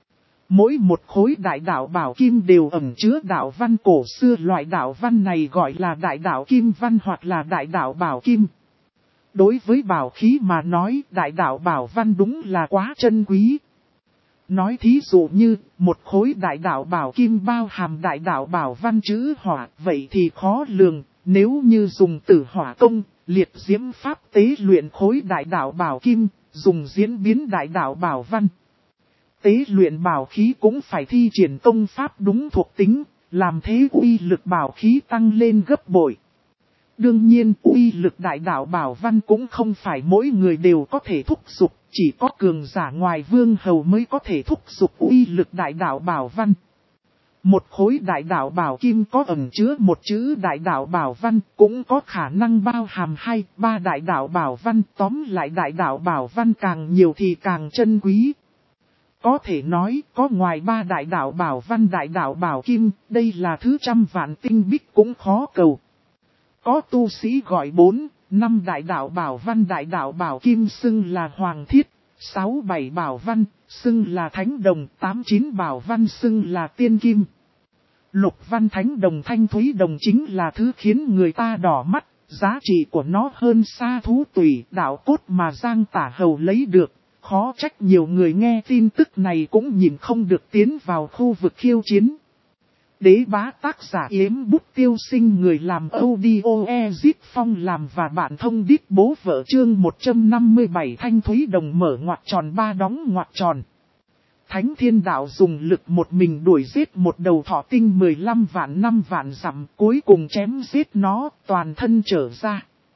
A: Mỗi một khối đại đạo Bảo Kim đều ẩn chứa đạo văn cổ xưa, loại đạo văn này gọi là đại đạo Kim Văn hoặc là đại đạo Bảo Kim. Đối với bảo khí mà nói, đại đạo Bảo Văn đúng là quá chân quý. Nói thí dụ như, một khối đại đạo Bảo Kim bao hàm đại đạo Bảo Văn chữ hỏa, vậy thì khó lường, nếu như dùng tử hỏa công, liệt diễm pháp tế luyện khối đại đạo Bảo Kim, dùng diễn biến đại đạo Bảo Văn. Tế luyện bảo khí cũng phải thi triển công pháp đúng thuộc tính, làm thế uy lực bảo khí tăng lên gấp bội. Đương nhiên uy lực đại đạo Bảo Văn cũng không phải mỗi người đều có thể thúc giục, chỉ có cường giả ngoài vương hầu mới có thể thúc giục uy lực đại đạo Bảo Văn. Một khối đại đạo Bảo Kim có ẩn chứa một chữ đại đạo Bảo Văn, cũng có khả năng bao hàm 2-3 đại đạo Bảo Văn, tóm lại đại đạo Bảo Văn càng nhiều thì càng chân quý. Có thể nói, có ngoài 3 đại đạo Bảo Văn đại đạo Bảo Kim, đây là thứ 100 vạn tinh bích cũng khó cầu. Có tu sĩ gọi 4-5 đại đạo Bảo Văn đại đạo Bảo Kim xưng là Hoàng Thiết, 6-7 Bảo Văn xưng là Thánh Đồng, 8-9 Bảo Văn xưng là Tiên Kim. Lục Văn Thánh Đồng thanh thúy đồng chính là thứ khiến người ta đỏ mắt, giá trị của nó hơn xa thú tùy đạo cốt mà Giang Tả Hầu lấy được. Khó trách nhiều người nghe tin tức này cũng nhìn không được tiến vào khu vực khiêu chiến. Đế bá tác giả Yếm Bút Tiêu Sinh, người làm audio Ezip Phong làm và bạn thông đít bố vợ chương 157 thanh thúy đồng mở ngoặc tròn 3 đóng ngoặc tròn. Thánh Thiên Đạo dùng lực một mình đuổi giết một đầu thỏ tinh 15 vạn 5 vạn dặm, cuối cùng chém giết nó, toàn thân trở ra.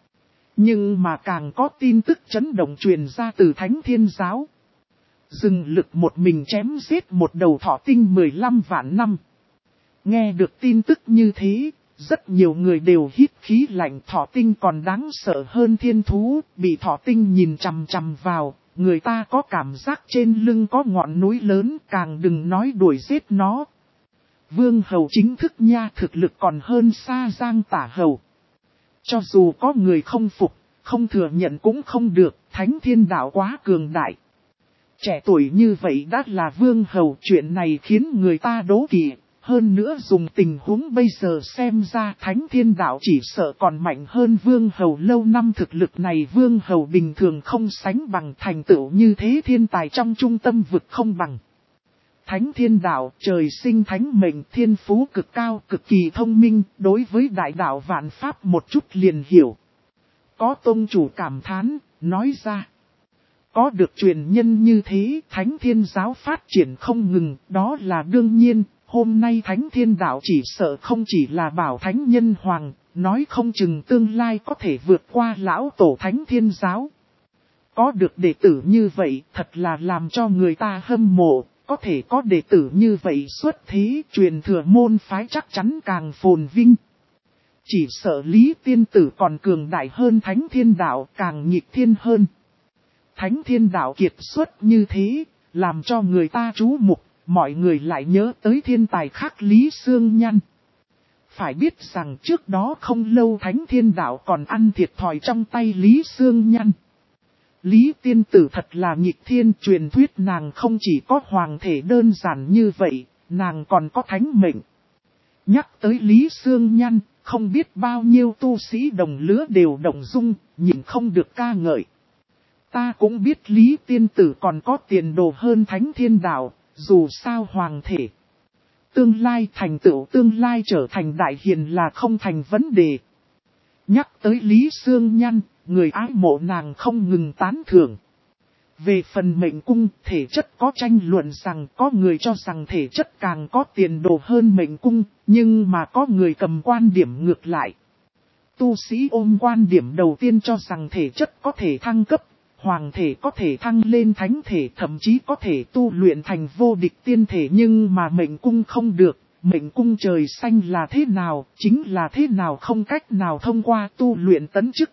A: Nhưng mà càng có tin tức chấn động truyền ra từ Thánh Thiên Giáo. Dừng lực một mình chém giết một đầu thỏ tinh 15 vạn năm. Nghe được tin tức như thế, Rất nhiều người đều hít khí lạnh, thỏ tinh còn đáng sợ hơn thiên thú, bị thỏ tinh nhìn chằm chằm vào, người ta có cảm giác trên lưng có ngọn núi lớn, càng đừng nói đuổi giết nó. Vương Hầu chính thức nha, thực lực còn hơn xa Giang Tả Hầu. Cho dù có người không phục, không thừa nhận cũng không được, Thánh Thiên Đạo quá cường đại. Trẻ tuổi như vậy đã là Vương Hầu, chuyện này khiến người ta đố kỵ. Hơn nữa dùng tình huống bây giờ xem ra Thánh Thiên Đạo chỉ sợ còn mạnh hơn Vương Hầu lâu năm, thực lực này Vương Hầu bình thường không sánh bằng, thành tựu như thế thiên tài trong trung tâm vực không bằng. Thánh Thiên Đạo trời sinh thánh mệnh, thiên phú cực cao, cực kỳ thông minh, đối với đại đạo vạn pháp một chút liền hiểu. Có tông chủ cảm thán, nói ra. Có được truyền nhân như thế, Thánh Thiên Giáo phát triển không ngừng, đó là đương nhiên. Hôm nay Thánh Thiên Đạo chỉ sợ không chỉ là bảo Thánh Nhân Hoàng, nói không chừng tương lai có thể vượt qua lão tổ Thánh Thiên Giáo. Có được đệ tử như vậy thật là làm cho người ta hâm mộ, có thể có đệ tử như vậy xuất thế, truyền thừa môn phái chắc chắn càng phồn vinh. Chỉ sợ Lý Tiên Tử còn cường đại hơn Thánh Thiên Đạo, càng nghịch thiên hơn. Thánh Thiên Đạo kiệt xuất như thế, làm cho người ta chú mục. Mọi người lại nhớ tới thiên tài khác Lý Sương Nhan. Phải biết rằng trước đó không lâu Thánh Thiên Đạo còn ăn thiệt thòi trong tay Lý Sương Nhan. Lý Tiên Tử thật là nghịch thiên, truyền thuyết nàng không chỉ có hoàng thể đơn giản như vậy, nàng còn có thánh mệnh. Nhắc tới Lý Sương Nhan, không biết bao nhiêu tu sĩ đồng lứa đều động dung, nhìn không được ca ngợi. Ta cũng biết Lý Tiên Tử còn có tiền đồ hơn Thánh Thiên Đạo. Dù sao hoàng thể, tương lai thành tựu tương lai trở thành đại hiền là không thành vấn đề. Nhắc tới Lý Sương Nhan, người ái mộ nàng không ngừng tán thưởng. Về phần mệnh cung, thể chất có tranh luận rằng có người cho rằng thể chất càng có tiền đồ hơn mệnh cung, nhưng mà có người cầm quan điểm ngược lại. Tu sĩ ôm quan điểm đầu tiên cho rằng thể chất có thể thăng cấp. Hoàng thể có thể thăng lên thánh thể, thậm chí có thể tu luyện thành vô địch tiên thể, nhưng mà mệnh cung không được. Mệnh cung trời xanh là thế nào, chính là thế nào, không cách nào thông qua tu luyện tấn chức.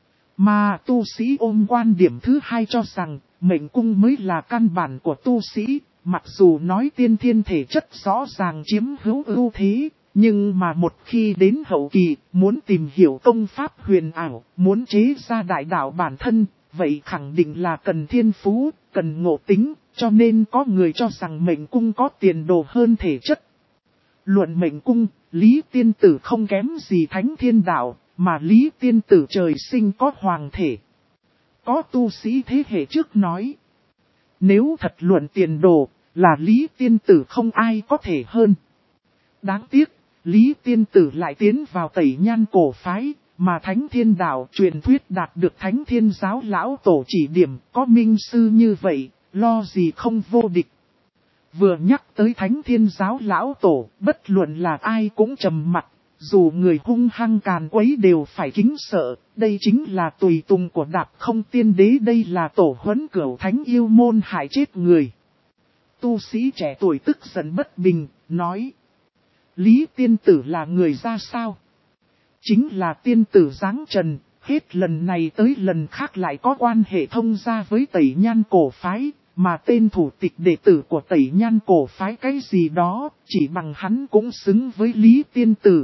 A: Mà tu sĩ ôm quan điểm thứ hai cho rằng mệnh cung mới là căn bản của tu sĩ. Mặc dù nói tiên thiên thể chất rõ ràng chiếm hữu ưu thế, nhưng mà một khi đến hậu kỳ, muốn tìm hiểu công pháp huyền ảo, muốn chế ra đại đạo bản thân, vậy khẳng định là cần thiên phú, cần ngộ tính, cho nên có người cho rằng mệnh cung có tiền đồ hơn thể chất. Luận mệnh cung, Lý Tiên Tử không kém gì Thánh Thiên Đạo, mà Lý Tiên Tử trời sinh có hoàng thể. Có tu sĩ thế hệ trước nói, nếu thật luận tiền đồ, là Lý Tiên Tử không ai có thể hơn. Đáng tiếc, Lý Tiên Tử lại tiến vào Tẩy Nhan cổ phái. Mà Thánh Thiên Đạo truyền thuyết đạt được Thánh Thiên Giáo lão tổ chỉ điểm, có minh sư như vậy, lo gì không vô địch. Vừa nhắc tới Thánh Thiên Giáo lão tổ, bất luận là ai cũng trầm mặt, dù người hung hăng càn quấy đều phải kính sợ, đây chính là tùy tùng của Đạp Không Tiên Đế, đây là tổ huấn cửu thánh yêu môn hại chết người. Tu sĩ trẻ tuổi tức giận bất bình, nói, Lý Tiên Tử là người ra sao? Chính là tiên tử giáng trần, hết lần này tới lần khác lại có quan hệ thông gia với Tẩy Nhan cổ phái, mà tên thủ tịch đệ tử của Tẩy Nhan cổ phái cái gì đó, chỉ bằng hắn cũng xứng với Lý Tiên Tử.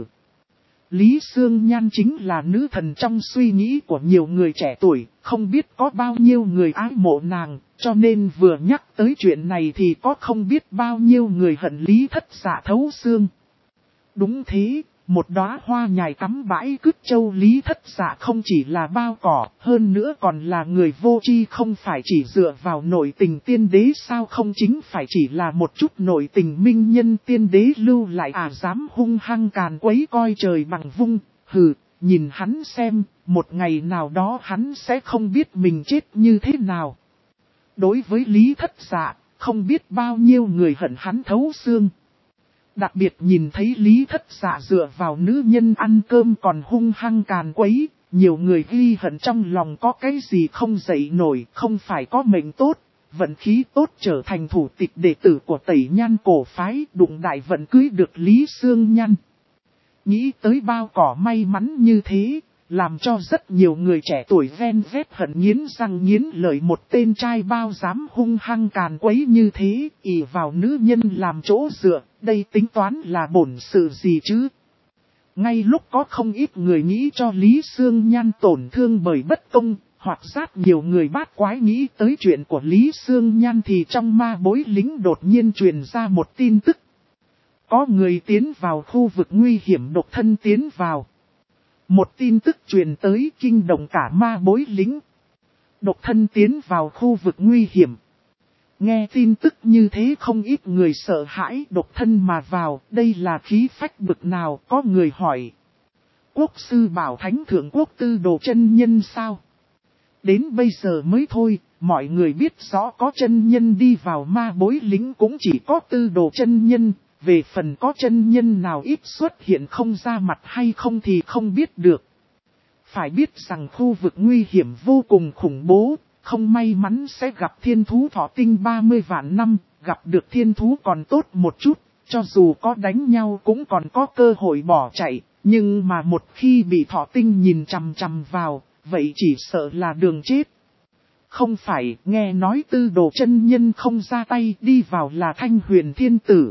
A: Lý Sương Nhan chính là nữ thần trong suy nghĩ của nhiều người trẻ tuổi, không biết có bao nhiêu người ái mộ nàng, cho nên vừa nhắc tới chuyện này thì có không biết bao nhiêu người hận Lý Thất Dạ thấu xương. Đúng thế. Một đóa hoa nhài cắm bãi cứt châu, Lý Thất Dạ không chỉ là bao cỏ, hơn nữa còn là người vô tri, không phải chỉ dựa vào nội tình tiên đế sao, không chính phải chỉ là một chút nội tình minh nhân tiên đế lưu lại dám hung hăng càn quấy coi trời bằng vung, hừ, nhìn hắn xem, một ngày nào đó hắn sẽ không biết mình chết như thế nào. Đối với Lý Thất Dạ, không biết bao nhiêu người hận hắn thấu xương. Đặc biệt nhìn thấy Lý Thất Dạ dựa vào nữ nhân ăn cơm còn hung hăng càn quấy, nhiều người ghi hận trong lòng có cái gì không dậy nổi, không phải có mệnh tốt, vận khí tốt trở thành thủ tịch đệ tử của Tẩy Nhan cổ phái, đụng đại vận cưới được Lý Sương Nhan. Nghĩ tới bao cỏ may mắn như thế, làm cho rất nhiều người trẻ tuổi ven vét hận nghiến răng nghiến lợi, một tên trai bao dám hung hăng càn quấy như thế, ỷ vào nữ nhân làm chỗ dựa, đây tính toán là bổn sự gì chứ? Ngay lúc có không ít người nghĩ cho Lý Sương Nhan tổn thương bởi bất công, hoặc rất nhiều người bát quái nghĩ tới chuyện của Lý Sương Nhan, thì trong ma bối lính đột nhiên truyền ra một tin tức. Có người tiến vào khu vực nguy hiểm, độc thân tiến vào. Một tin tức truyền tới kinh động cả ma bối lính. Độc thân tiến vào khu vực nguy hiểm. Nghe tin tức như thế không ít người sợ hãi, độc thân mà vào, đây là khí phách bực nào? Có người hỏi. Quốc sư Bảo Thánh Thượng Quốc Tư Đồ chân nhân sao? Đến bây giờ mới thôi, mọi người biết rõ có chân nhân đi vào ma bối lính cũng chỉ có Tư Đồ chân nhân. Về phần có chân nhân nào ít xuất hiện không ra mặt hay không thì không biết được. Phải biết rằng khu vực nguy hiểm vô cùng khủng bố, không may mắn sẽ gặp thiên thú thọ tinh 30 vạn năm, gặp được thiên thú còn tốt một chút, cho dù có đánh nhau cũng còn có cơ hội bỏ chạy, nhưng mà một khi bị thọ tinh nhìn chằm chằm vào, vậy chỉ sợ là đường chết. Không phải, nghe nói Tư Đồ chân nhân không ra tay, đi vào là Thanh Huyền Thiên Tử.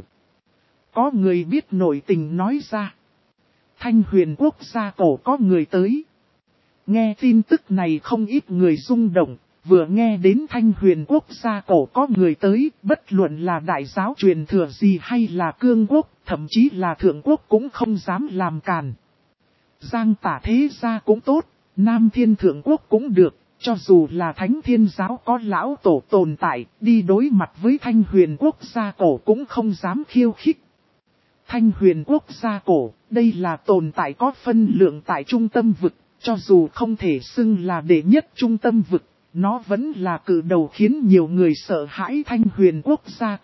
A: Có người biết nội tình nói ra. Thanh Huyền Quốc gia cổ có người tới. Nghe tin tức này không ít người rung động, vừa nghe đến Thanh Huyền Quốc gia cổ có người tới, bất luận là đại giáo truyền thừa gì hay là cương quốc, thậm chí là thượng quốc cũng không dám làm càn. Giang Tả thế gia cũng tốt, Nam Thiên Thượng Quốc cũng được, cho dù là Thánh Thiên giáo có lão tổ tồn tại, đi đối mặt với Thanh Huyền Quốc gia cổ cũng không dám khiêu khích. Thanh Huyền Quốc gia cổ, đây là tồn tại có phân lượng tại trung tâm vực, cho dù không thể xưng là đệ nhất trung tâm vực, nó vẫn là cự đầu khiến nhiều người sợ hãi. Thanh Huyền Quốc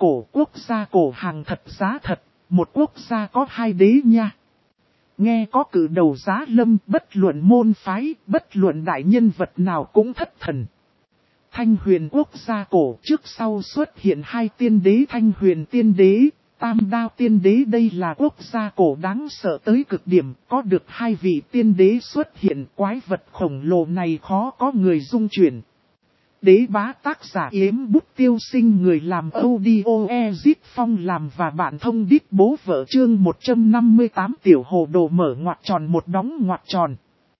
A: gia cổ hàng thật giá thật, một quốc gia có hai đế nha. Nghe có cự đầu giá lâm, bất luận môn phái, bất luận đại nhân vật nào cũng thất thần. Thanh Huyền Quốc gia cổ trước sau xuất hiện hai tiên đế, Thanh Huyền Tiên Đế, Tam Đao Tiên Đế, đây là quốc gia cổ đáng sợ tới cực điểm, có được hai vị tiên đế xuất hiện, quái vật khổng lồ này khó có người dung chuyển. Đế bá tác giả Yếm Bút Tiêu Sinh, người làm audio Ezit Phong làm và bạn thông đít bố vợ, chương 158 tiểu hồ đồ mở ngoặc tròn một đóng ngoặc tròn.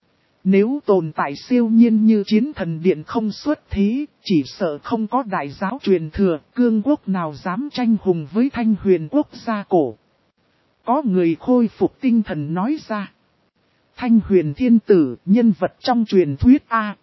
A: Nếu tồn tại siêu nhiên như Chiến Thần Điện không xuất thế, chỉ sợ không có đại giáo truyền thừa, cương quốc nào dám tranh hùng với Thanh Huyền Quốc gia cổ. Có người khôi phục tinh thần nói ra. Thanh Huyền Thiên Tử, nhân vật trong truyền thuyết A.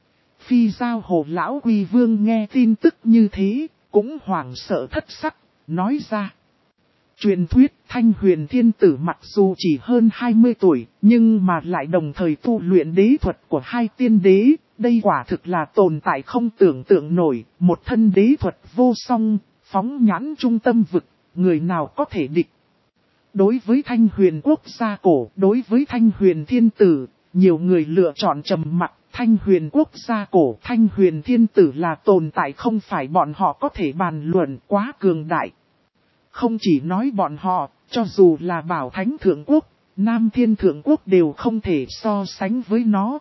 A: Phi Giao Hồ Lão Quy Vương nghe tin tức như thế, cũng hoảng sợ thất sắc, nói ra. Truyền thuyết Thanh Huyền Thiên Tử mặc dù chỉ hơn 20 tuổi, nhưng mà lại đồng thời tu luyện đế thuật của hai tiên đế, đây quả thực là tồn tại không tưởng tượng nổi, một thân đế thuật vô song, phóng nhãn trung tâm vực, người nào có thể địch. Đối với Thanh Huyền Quốc gia cổ, đối với Thanh Huyền Thiên Tử, nhiều người lựa chọn trầm mặc. Thanh Huyền Quốc gia cổ, Thanh Huyền Thiên Tử là tồn tại không phải bọn họ có thể bàn luận, quá cường đại. Không chỉ nói bọn họ, cho dù là Bảo Thánh Thượng Quốc, Nam Thiên Thượng Quốc đều không thể so sánh với nó.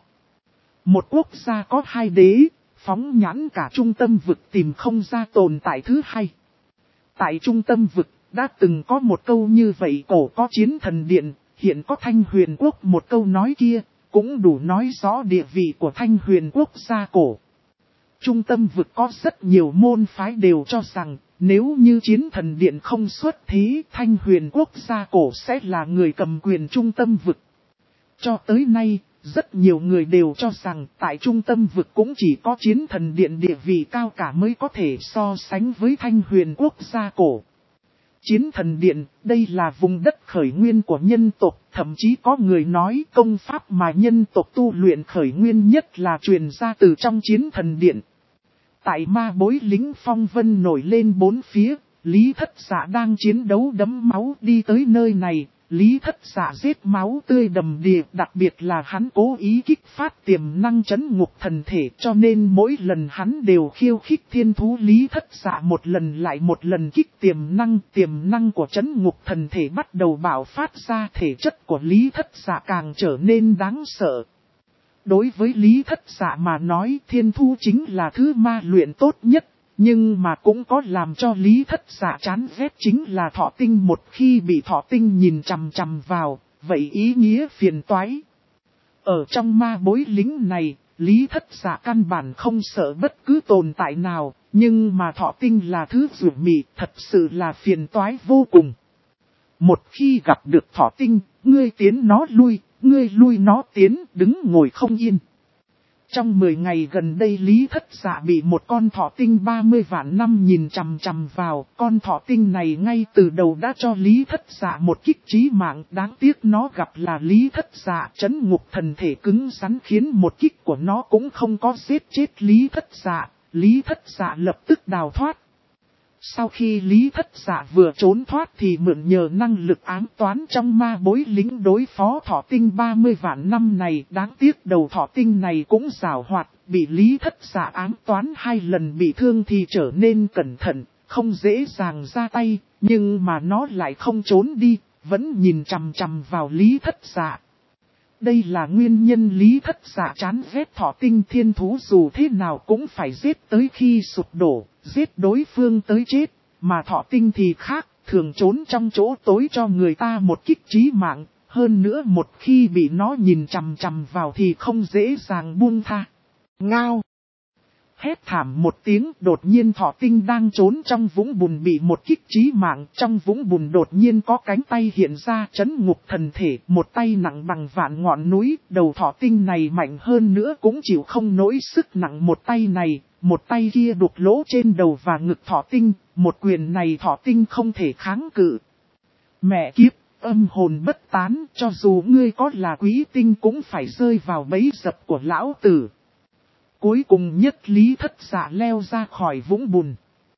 A: Một quốc gia có hai đế, phóng nhãn cả trung tâm vực tìm không ra tồn tại thứ hai. Tại trung tâm vực, đã từng có một câu như vậy, cổ có Chiến Thần Điện, hiện có Thanh Huyền Quốc, một câu nói kia, cũng đủ nói rõ địa vị của Thanh Huyền Quốc gia cổ. Trung tâm vực có rất nhiều môn phái đều cho rằng, nếu như Chiến Thần Điện không xuất thế, Thanh Huyền Quốc gia cổ sẽ là người cầm quyền trung tâm vực. Cho tới nay, rất nhiều người đều cho rằng tại trung tâm vực cũng chỉ có Chiến Thần Điện địa vị cao cả mới có thể so sánh với Thanh Huyền Quốc gia cổ. Chiến Thần Điện, đây là vùng đất khởi nguyên của nhân tộc, thậm chí có người nói công pháp mà nhân tộc tu luyện khởi nguyên nhất là truyền ra từ trong Chiến Thần Điện. Tại ma bối lính phong vân nổi lên bốn phía, Lý Thất Dạ đang chiến đấu đẫm máu đi tới nơi này, Lý Thất Dạ giết máu tươi đầm đìa, đặc biệt là hắn cố ý kích phát tiềm năng trấn ngục thần thể, cho nên mỗi lần hắn đều khiêu khích thiên thú Lý Thất Dạ một lần lại một lần kích tiềm năng của trấn ngục thần thể bắt đầu bạo phát ra, thể chất của Lý Thất Dạ càng trở nên đáng sợ. Đối với Lý Thất Dạ mà nói, thiên thú chính là thứ ma luyện tốt nhất. Nhưng mà cũng có làm cho Lý Thất Dạ chán ghét chính là thọ tinh, một khi bị thọ tinh nhìn chằm chằm vào, vậy ý nghĩa phiền toái. Ở trong ma bối lính này, Lý Thất Dạ căn bản không sợ bất cứ tồn tại nào, nhưng mà thọ tinh là thứ dữ mị, thật sự là phiền toái vô cùng. Một khi gặp được thọ tinh, ngươi tiến nó lui, ngươi lui nó tiến, đứng ngồi không yên. Trong 10 ngày gần đây Lý Thất Dạ bị một con thọ tinh 30 vạn năm nhìn chằm chằm vào. Con thọ tinh này ngay từ đầu đã cho Lý Thất Dạ một kích chí mạng. Đáng tiếc nó gặp là Lý Thất Dạ, trấn ngục thần thể cứng rắn khiến một kích của nó cũng không có giết chết Lý Thất Dạ. Lý Thất Dạ lập tức đào thoát. Sau khi Lý Thất Dạ vừa trốn thoát thì mượn nhờ năng lực ám toán trong ma bối lính đối phó thọ tinh 30 vạn năm này. Đáng tiếc đầu thọ tinh này cũng giàu hoạt, bị Lý Thất Dạ ám toán 2 lần bị thương thì trở nên cẩn thận, không dễ dàng ra tay, nhưng mà nó lại không trốn đi, vẫn nhìn chằm chằm vào Lý Thất Dạ. Đây là nguyên nhân Lý Thất Dạ chán ghét thọ tinh, thiên thú dù thế nào cũng phải giết tới khi sụp đổ, giết đối phương tới chết, mà thọ tinh thì khác, thường trốn trong chỗ tối cho người ta một kích chí mạng, hơn nữa một khi bị nó nhìn chằm chằm vào thì không dễ dàng buông tha. Ngao! Hét thảm một tiếng, đột nhiên thọ tinh đang trốn trong vũng bùn bị một kích chí mạng. Trong vũng bùn đột nhiên có cánh tay hiện ra, trấn ngục thần thể, một tay nặng bằng vạn ngọn núi. Đầu thọ tinh này mạnh hơn nữa cũng chịu không nổi sức nặng một tay này. Một tay kia đục lỗ trên đầu và ngực thọ tinh, một quyền này thọ tinh không thể kháng cự. Mẹ kiếp, âm hồn bất tán, cho dù ngươi có là quý tinh cũng phải rơi vào bẫy dập của lão tử. Cuối cùng nhất Lý Thất Dạ leo ra khỏi vũng bùn.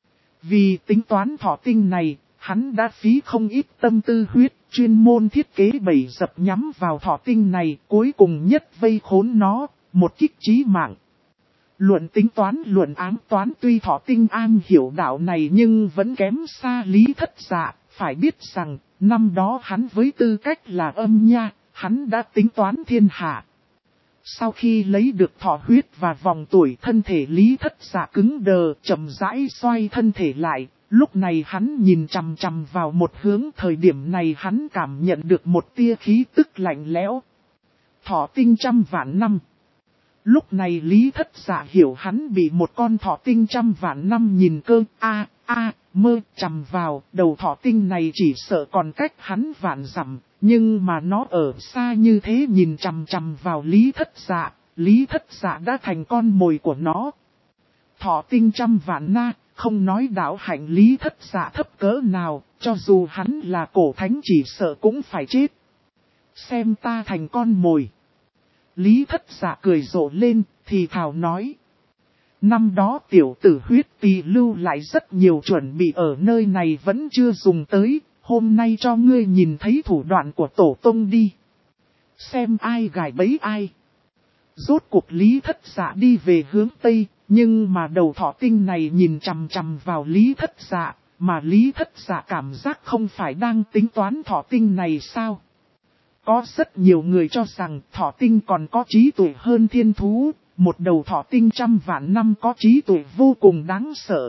A: Vì tính toán thọ tinh này, hắn đã phí không ít tâm tư huyết, chuyên môn thiết kế bẫy dập nhắm vào thọ tinh này, cuối cùng nhất vây khốn nó, một kích chí mạng. Luận tính toán, luận ám toán, tuy thọ tinh an hiểu đạo này nhưng vẫn kém xa Lý Thất Dạ. Phải biết rằng, năm đó hắn với tư cách là âm nha, hắn đã tính toán thiên hạ. Sau khi lấy được thọ huyết và vòng tuổi, thân thể Lý Thất Dạ cứng đờ, chậm rãi xoay thân thể lại. Lúc này hắn nhìn chằm chằm vào một hướng, thời điểm này hắn cảm nhận được một tia khí tức lạnh lẽo. Thọ tinh 100 vạn năm. Lúc này Lý Thất Dạ hiểu hắn bị một con thọ tinh 100 vạn năm nhìn cơ mơ chằm vào. Đầu thọ tinh này chỉ sợ còn cách hắn vạn dặm, nhưng mà nó ở xa như thế nhìn chằm chằm vào Lý Thất Dạ. Lý Thất Dạ đã thành con mồi của nó. Thọ tinh 100 vạn na, không nói đạo hạnh Lý Thất Dạ thấp cỡ nào, cho dù hắn là cổ thánh chỉ sợ cũng phải chết. Xem ta thành con mồi. Lý Thất Dạ cười rộ lên, thì thào nói. Năm đó tiểu tử huyết tỳ lưu lại rất nhiều chuẩn bị ở nơi này vẫn chưa dùng tới, hôm nay cho ngươi nhìn thấy thủ đoạn của tổ tông đi. Xem ai gài bẫy ai. Rốt cuộc Lý Thất Dạ đi về hướng Tây, nhưng mà đầu thọ tinh này nhìn chằm chằm vào Lý Thất Dạ, mà Lý Thất Dạ cảm giác không phải đang tính toán thọ tinh này sao? Có rất nhiều người cho rằng thọ tinh còn có trí tuệ hơn thiên thú, một đầu thọ tinh 100 vạn năm có trí tuệ vô cùng đáng sợ.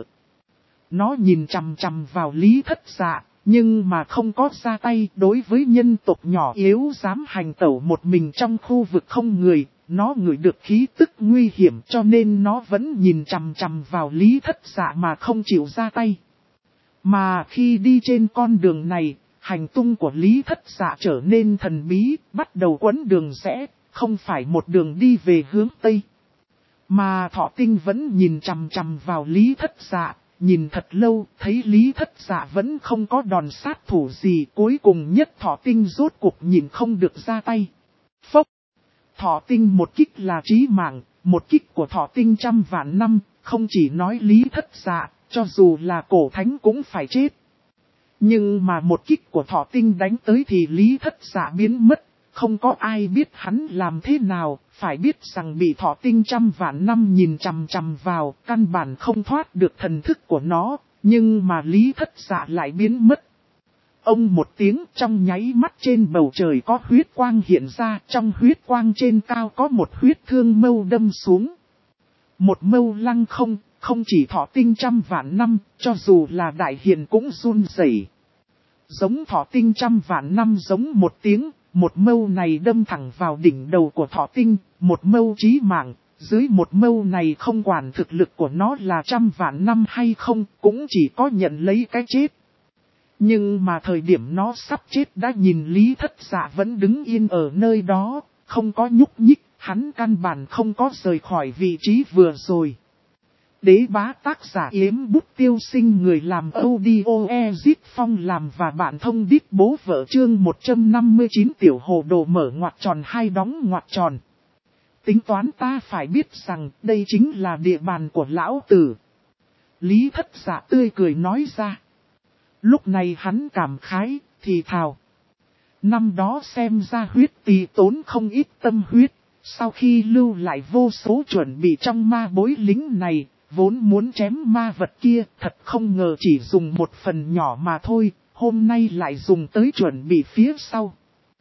A: Nó nhìn chằm chằm vào Lý Thất Dạ, nhưng mà không có ra tay. Đối với nhân tộc nhỏ yếu dám hành tẩu một mình trong khu vực không người, nó ngửi được khí tức nguy hiểm cho nên nó vẫn nhìn chằm chằm vào Lý Thất Dạ mà không chịu ra tay. Mà khi đi trên con đường này, hành tung của Lý Thất Dạ trở nên thần bí, bắt đầu quấn đường rẽ, không phải một đường đi về hướng Tây. Mà thọ tinh vẫn nhìn chằm chằm vào Lý Thất Dạ, nhìn thật lâu, thấy Lý Thất Dạ vẫn không có đòn sát thủ gì, cuối cùng nhất thọ tinh rốt cuộc nhìn không được ra tay. Phốc! Thọ tinh một kích là chí mạng, một kích của thọ tinh 100 vạn năm, không chỉ nói Lý Thất Dạ, cho dù là cổ thánh cũng phải chết. Nhưng mà một kích của Thọ Tinh đánh tới thì Lý Thất Dạ biến mất, không có ai biết hắn làm thế nào, phải biết rằng bị Thọ Tinh trăm vạn năm nhìn chằm chằm vào, căn bản không thoát được thần thức của nó, nhưng mà Lý Thất Dạ lại biến mất. Ông một tiếng, trong nháy mắt trên bầu trời có huyết quang hiện ra, trong huyết quang trên cao có một huyết thương mâu đâm xuống. Một mâu lăng không, không chỉ Thọ Tinh trăm vạn năm, cho dù là đại hiền cũng run rẩy. Giống Thọ Tinh trăm vạn năm giống một tiếng, một mâu này đâm thẳng vào đỉnh đầu của Thọ Tinh, một mâu chí mạng, dưới một mâu này không quản thực lực của nó là trăm vạn năm hay không, cũng chỉ có nhận lấy cái chết. Nhưng mà thời điểm nó sắp chết đã nhìn Lý Thất Dạ vẫn đứng yên ở nơi đó, không có nhúc nhích, hắn căn bản không có rời khỏi vị trí vừa rồi. Đế bá tác giả Yếm Bút Tiêu Sinh, người làm audio Ezit Phong làm và bạn thông đít bố vợ, chương 159 tiểu hồ đồ mở ngoặc tròn hai đóng ngoặc tròn. Tính toán ta phải biết rằng đây chính là địa bàn của lão tử. Lý Thất Dạ tươi cười nói ra. Lúc này hắn cảm khái, thì thào. Năm đó xem ra huyết tì tốn không ít tâm huyết, sau khi lưu lại vô số chuẩn bị trong ma bối lính này. Vốn muốn chém ma vật kia, thật không ngờ chỉ dùng một phần nhỏ mà thôi, hôm nay lại dùng tới chuẩn bị phía sau.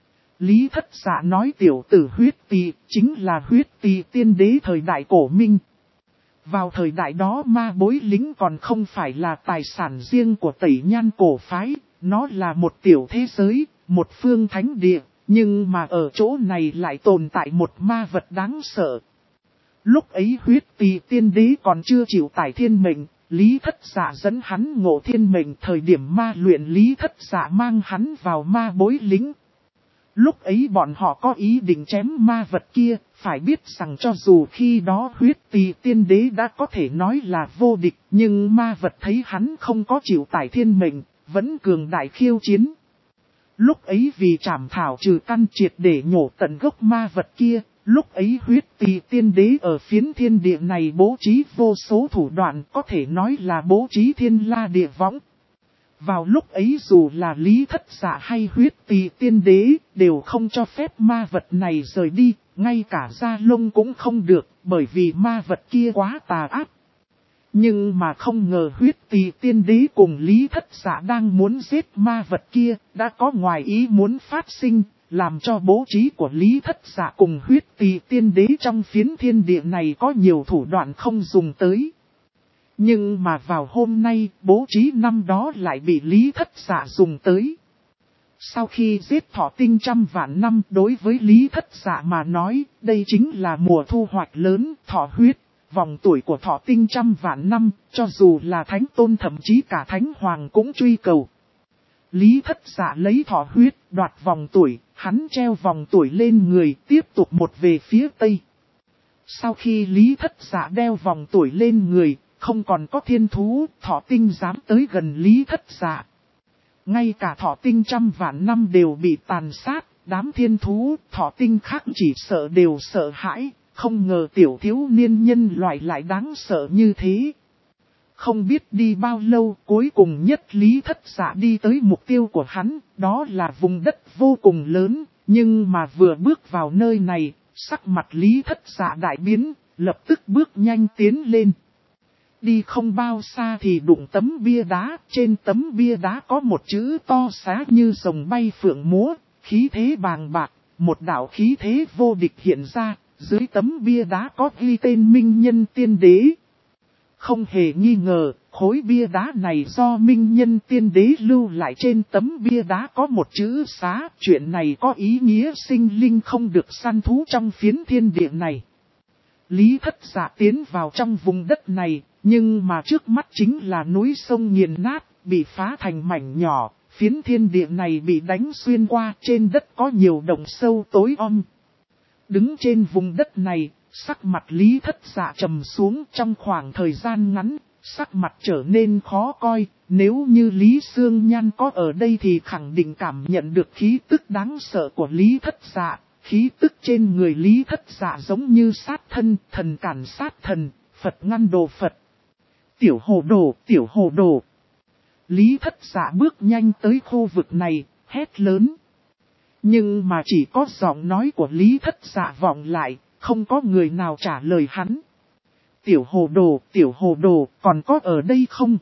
A: Lý Thất Dạ nói tiểu tử huyết tỳ chính là huyết tỳ tiên đế thời đại cổ minh. Vào thời đại đó ma bối lính còn không phải là tài sản riêng của Tẩy Nhan cổ phái, nó là một tiểu thế giới, một phương thánh địa, nhưng mà ở chỗ này lại tồn tại một ma vật đáng sợ. Lúc ấy huyết tỳ tiên đế còn chưa chịu tải thiên mệnh, Lý Thất Dạ dẫn hắn ngộ thiên mệnh, thời điểm ma luyện Lý Thất Dạ mang hắn vào ma bối lính. Lúc ấy bọn họ có ý định chém ma vật kia, phải biết rằng cho dù khi đó huyết tỳ tiên đế đã có thể nói là vô địch, nhưng ma vật thấy hắn không có chịu tải thiên mệnh, vẫn cường đại khiêu chiến. Lúc ấy vì trảm thảo trừ căn triệt để nhổ tận gốc ma vật kia, lúc ấy huyết tỳ tiên đế ở phiến thiên địa này bố trí vô số thủ đoạn, có thể nói là bố trí thiên la địa võng. Vào lúc ấy dù là Lý Thất Dạ hay huyết tỳ tiên đế, đều không cho phép ma vật này rời đi, ngay cả da lông cũng không được, bởi vì ma vật kia quá tà ác. Nhưng mà không ngờ huyết tỳ tiên đế cùng Lý Thất Dạ đang muốn giết ma vật kia, đã có ngoài ý muốn phát sinh, làm cho bố trí của Lý Thất Dạ cùng huyết tỳ tiên đế trong phiến thiên địa này có nhiều thủ đoạn không dùng tới. Nhưng mà vào hôm nay, bố trí năm đó lại bị Lý Thất Dạ dùng tới. Sau khi giết Thọ Tinh trăm vạn năm, đối với Lý Thất Dạ mà nói, đây chính là mùa thu hoạch lớn, thọ huyết. Vòng tuổi của Thọ Tinh trăm vạn năm, cho dù là thánh tôn thậm chí cả thánh hoàng cũng truy cầu. Lý Thất Dạ lấy thọ huyết, đoạt vòng tuổi, hắn treo vòng tuổi lên người, tiếp tục một về phía tây. Sau khi Lý Thất Dạ đeo vòng tuổi lên người, không còn có thiên thú, Thọ Tinh dám tới gần Lý Thất Dạ. Ngay cả Thọ Tinh trăm vạn năm đều bị tàn sát, đám thiên thú, Thọ Tinh khác chỉ sợ đều sợ hãi. Không ngờ tiểu thiếu niên nhân loại lại đáng sợ như thế. Không biết đi bao lâu, cuối cùng nhất Lý Thất Dạ đi tới mục tiêu của hắn, đó là vùng đất vô cùng lớn, nhưng mà vừa bước vào nơi này, sắc mặt Lý Thất Dạ đại biến, lập tức bước nhanh tiến lên. Đi không bao xa thì đụng tấm bia đá, trên tấm bia đá có một chữ to xá như rồng bay phượng múa, khí thế bàng bạc, một đạo khí thế vô địch hiện ra. Dưới tấm bia đá có ghi tên Minh Nhân Tiên Đế. Không hề nghi ngờ, khối bia đá này do Minh Nhân Tiên Đế lưu lại trên tấm bia đá có một chữ xá. Chuyện này có ý nghĩa sinh linh không được săn thú trong phiến thiên địa này. Lý Thất Dạ tiến vào trong vùng đất này, nhưng mà trước mắt chính là núi sông nghiền nát, bị phá thành mảnh nhỏ. Phiến thiên địa này bị đánh xuyên qua, trên đất có nhiều động sâu tối om. Đứng trên vùng đất này, sắc mặt Lý Thất Dạ trầm xuống trong khoảng thời gian ngắn, sắc mặt trở nên khó coi, nếu như Lý Sương Nhan có ở đây thì khẳng định cảm nhận được khí tức đáng sợ của Lý Thất Dạ, khí tức trên người Lý Thất Dạ giống như sát thân, thần cản sát thần, Phật ngăn đồ Phật. Tiểu hồ đồ, tiểu hồ đồ. Lý Thất Dạ bước nhanh tới khu vực này, hét lớn. Nhưng mà chỉ có giọng nói của Lý Thất Dạ vọng lại, không có người nào trả lời hắn. Tiểu hồ đồ, còn có ở đây không?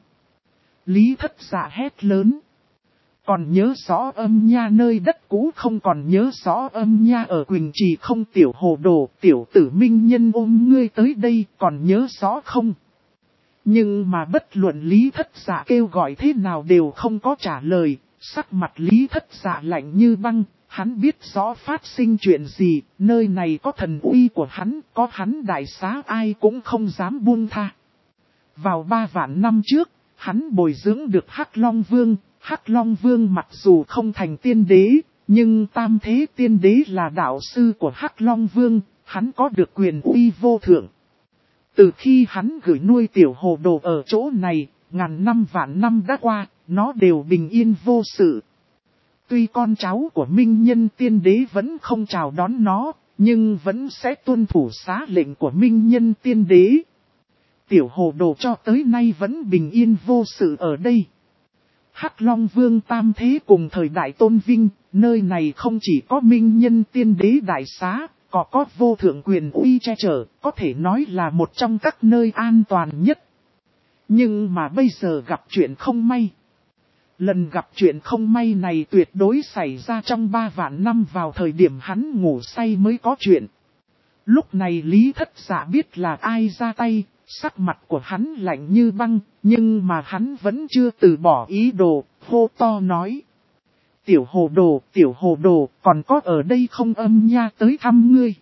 A: Lý Thất Dạ hét lớn. Còn nhớ rõ âm nha nơi đất cũ không, còn nhớ rõ âm nha ở Quỳnh Trì không? Tiểu hồ đồ, tiểu tử minh nhân ôm ngươi tới đây, còn nhớ rõ không? Nhưng mà bất luận Lý Thất Dạ kêu gọi thế nào đều không có trả lời, sắc mặt Lý Thất Dạ lạnh như băng, hắn biết rõ phát sinh chuyện gì, nơi này có thần uy của hắn, có hắn đại xá ai cũng không dám buông tha. Vào 3 vạn năm trước, hắn bồi dưỡng được Hắc Long Vương. Hắc Long Vương mặc dù không thành tiên đế, nhưng tam thế tiên đế là đạo sư của Hắc Long Vương, hắn có được quyền uy vô thượng. Từ khi hắn gửi nuôi tiểu hồ đồ ở chỗ này, ngàn năm vạn năm đã qua, nó đều bình yên vô sự. Tuy con cháu của Minh Nhân Tiên Đế vẫn không chào đón nó, nhưng vẫn sẽ tuân thủ xá lệnh của Minh Nhân Tiên Đế. Tiểu hồ đồ cho tới nay vẫn bình yên vô sự ở đây. Hắc Long Vương tam thế cùng thời đại tôn vinh, nơi này không chỉ có Minh Nhân Tiên Đế đại xá, có vô thượng quyền uy che chở, có thể nói là một trong các nơi an toàn nhất. Nhưng mà bây giờ gặp chuyện không may. Lần gặp chuyện không may này tuyệt đối xảy ra trong 3 vạn năm, vào thời điểm hắn ngủ say mới có chuyện. Lúc này Lý Thất Dạ biết là ai ra tay, sắc mặt của hắn lạnh như băng, nhưng mà hắn vẫn chưa từ bỏ ý đồ, hô to nói. Tiểu hồ đồ, còn có ở đây không? Âm nha tới thăm ngươi.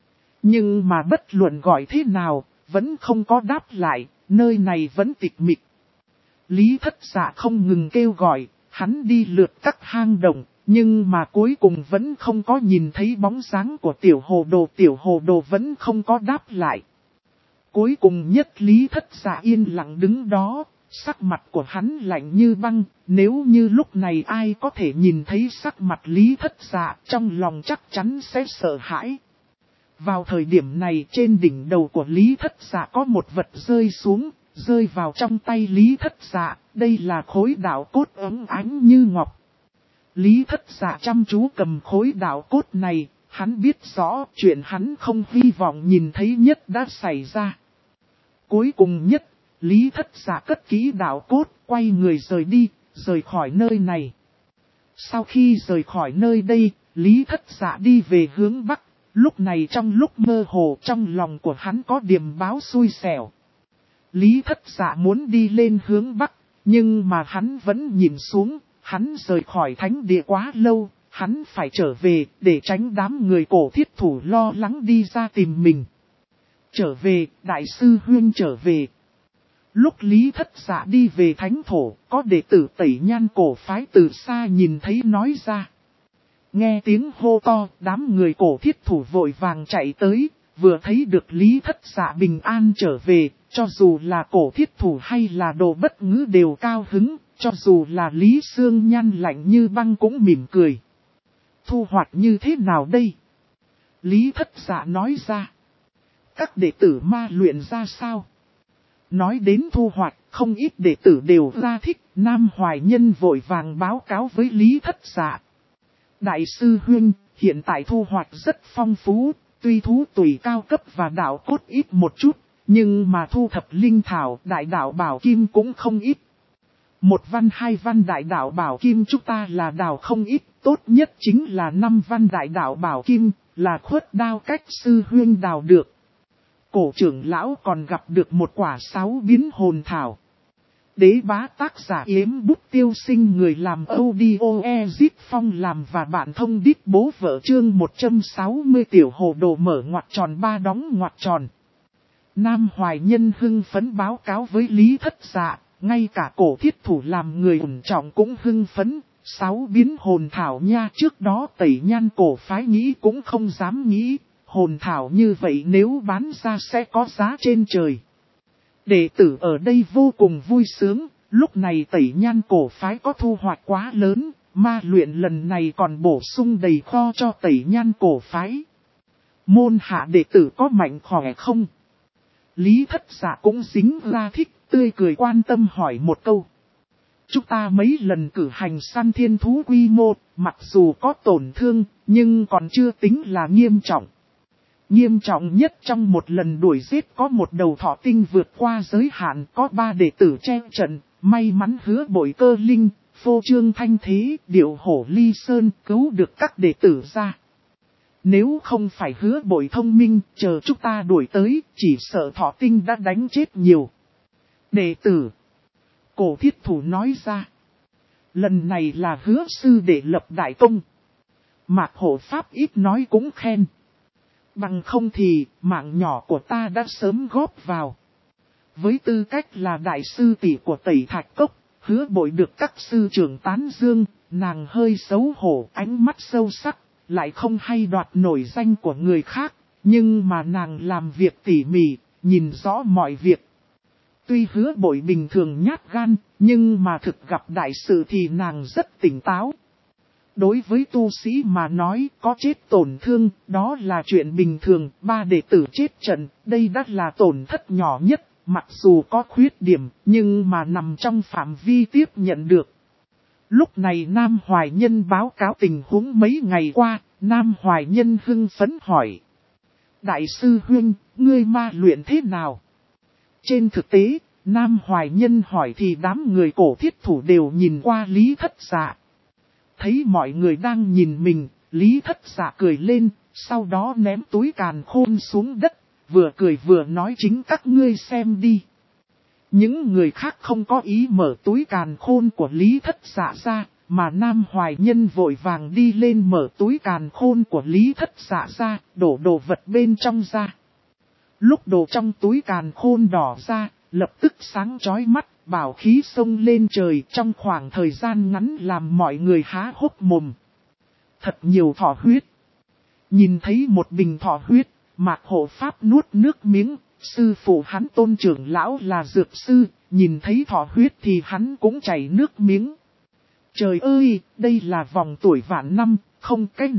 A: Nhưng mà bất luận gọi thế nào, vẫn không có đáp lại, nơi này vẫn tịch mịch. Lý Thất Dạ không ngừng kêu gọi, hắn đi lượt các hang động, nhưng mà cuối cùng vẫn không có nhìn thấy bóng dáng của tiểu hồ đồ vẫn không có đáp lại. Cuối cùng nhất Lý Thất Dạ yên lặng đứng đó, sắc mặt của hắn lạnh như băng, nếu như lúc này ai có thể nhìn thấy sắc mặt Lý Thất Dạ, trong lòng chắc chắn sẽ sợ hãi. Vào thời điểm này trên đỉnh đầu của Lý Thất Dạ có một vật rơi xuống, rơi vào trong tay Lý Thất Dạ, đây là khối đạo cốt ấm ánh như ngọc. Lý Thất Dạ chăm chú cầm khối đạo cốt này, hắn biết rõ chuyện hắn không hy vọng nhìn thấy nhất đã xảy ra. Cuối cùng nhất, Lý Thất Dạ cất kỹ đạo cốt, quay người rời đi, rời khỏi nơi này. Sau khi rời khỏi nơi đây, Lý Thất Dạ đi về hướng Bắc, lúc này trong lúc mơ hồ trong lòng của hắn có điềm báo xui xẻo. Lý Thất Dạ muốn đi lên hướng Bắc, nhưng mà hắn vẫn nhìn xuống, hắn rời khỏi thánh địa quá lâu, hắn phải trở về để tránh đám người cổ thiết thủ lo lắng đi ra tìm mình. Trở về, đại sư huynh trở về. Lúc Lý Thất Dạ đi về thánh thổ, có đệ tử Tẩy Nhan cổ phái từ xa nhìn thấy nói ra. Nghe tiếng hô to, đám người cổ thiết thủ vội vàng chạy tới, vừa thấy được Lý Thất Dạ bình an trở về, cho dù là cổ thiết thủ hay là đồ bất ngữ đều cao hứng, cho dù là Lý Sương Nhan lạnh như băng cũng mỉm cười. Thu hoạch như thế nào đây? Lý Thất Dạ nói ra. Các đệ tử ma luyện ra sao? Nói đến thu hoạch, không ít đệ tử đều ra thích, Nam Hoài Nhân vội vàng báo cáo với Lý Thất Dạ. Đại sư huynh, hiện tại thu hoạch rất phong phú, tuy thú tùy cao cấp và đạo cốt ít một chút, nhưng mà thu thập linh thảo đại đạo bảo kim cũng không ít. 1 văn 2 văn đại đạo bảo kim chúng ta là đào không ít, tốt nhất chính là 5 văn đại đạo bảo kim, là khuất đao cách sư huynh đào được. Cổ trưởng lão còn gặp được một quả 6 biến hồn thảo. Đế bá tác giả Yếm Bút Tiêu Sinh, người làm audio Ezip Phong làm và bạn thông đít bố vợ chương 160 tiểu hồ đồ mở ngoặc tròn 3 đóng ngoặc tròn. Nam Hoài Nhân hưng phấn báo cáo với Lý Thất Dạ, ngay cả cổ thiết thủ làm người ổn trọng cũng hưng phấn, 6 biến hồn thảo nha, trước đó Tẩy Nhan cổ phái nghĩ cũng không dám nghĩ, hồn thảo như vậy nếu bán ra sẽ có giá trên trời. Đệ tử ở đây vô cùng vui sướng, lúc này Tẩy Nhan cổ phái có thu hoạch quá lớn, ma luyện lần này còn bổ sung đầy kho cho Tẩy Nhan cổ phái. Môn hạ đệ tử có mạnh khỏe không? Lý Thất Dạ cũng dính ra thích, tươi cười quan tâm hỏi một câu. Chúng ta mấy lần cử hành săn thiên thú quy mô, mặc dù có tổn thương, nhưng còn chưa tính là nghiêm trọng. Nghiêm trọng nhất trong một lần đuổi giết có một đầu thỏ tinh vượt qua giới hạn, có 3 đệ tử che trận, may mắn Hứa Bội cơ linh, phô trương thanh thế, điệu hổ ly sơn cứu được các đệ tử ra. Nếu không phải Hứa Bội thông minh, chờ chúng ta đuổi tới, chỉ sợ thỏ tinh đã đánh chết nhiều đệ tử. Cổ thiết thủ nói ra. Lần này là Hứa sư đệ lập đại công. Mạc Hộ Pháp ít nói cũng khen. Bằng không thì, mạng nhỏ của ta đã sớm góp vào. Với tư cách là đại sư tỷ của Tẩy Thạch Cốc, Hứa Bội được các sư trưởng tán dương, nàng hơi xấu hổ, ánh mắt sâu sắc, lại không hay đoạt nổi danh của người khác, nhưng mà nàng làm việc tỉ mỉ, nhìn rõ mọi việc. Tuy Hứa Bội bình thường nhát gan, nhưng mà thực gặp đại sự thì nàng rất tỉnh táo. Đối với tu sĩ mà nói có chết tổn thương, đó là chuyện bình thường, 3 đệ tử chết trận, đây đã là tổn thất nhỏ nhất, mặc dù có khuyết điểm, nhưng mà nằm trong phạm vi tiếp nhận được. Lúc này Nam Hoài Nhân báo cáo tình huống mấy ngày qua, Nam Hoài Nhân hưng phấn hỏi. Đại sư huynh, ngươi ma luyện thế nào? Trên thực tế, Nam Hoài Nhân hỏi thì đám người cổ thiết thủ đều nhìn qua Lý Thất Dạ. Thấy mọi người đang nhìn mình, Lý Thất Dạ cười lên, sau đó ném túi càn khôn xuống đất, vừa cười vừa nói chính các ngươi xem đi. Những người khác không có ý mở túi càn khôn của Lý Thất Dạ ra, mà Nam Hoài Nhân vội vàng đi lên mở túi càn khôn của Lý Thất Dạ ra, đổ đồ vật bên trong ra. Lúc đồ trong túi càn khôn đỏ ra, lập tức sáng chói mắt, bảo khí xông lên trời trong khoảng thời gian ngắn làm mọi người há hốc mồm. Thật nhiều thỏ huyết. Nhìn thấy một bình thỏ huyết, Mạc Hộ Pháp nuốt nước miếng, sư phụ hắn Tôn trưởng lão là dược sư, nhìn thấy thỏ huyết thì hắn cũng chảy nước miếng. Trời ơi, đây là vòng tuổi vạn năm, không cái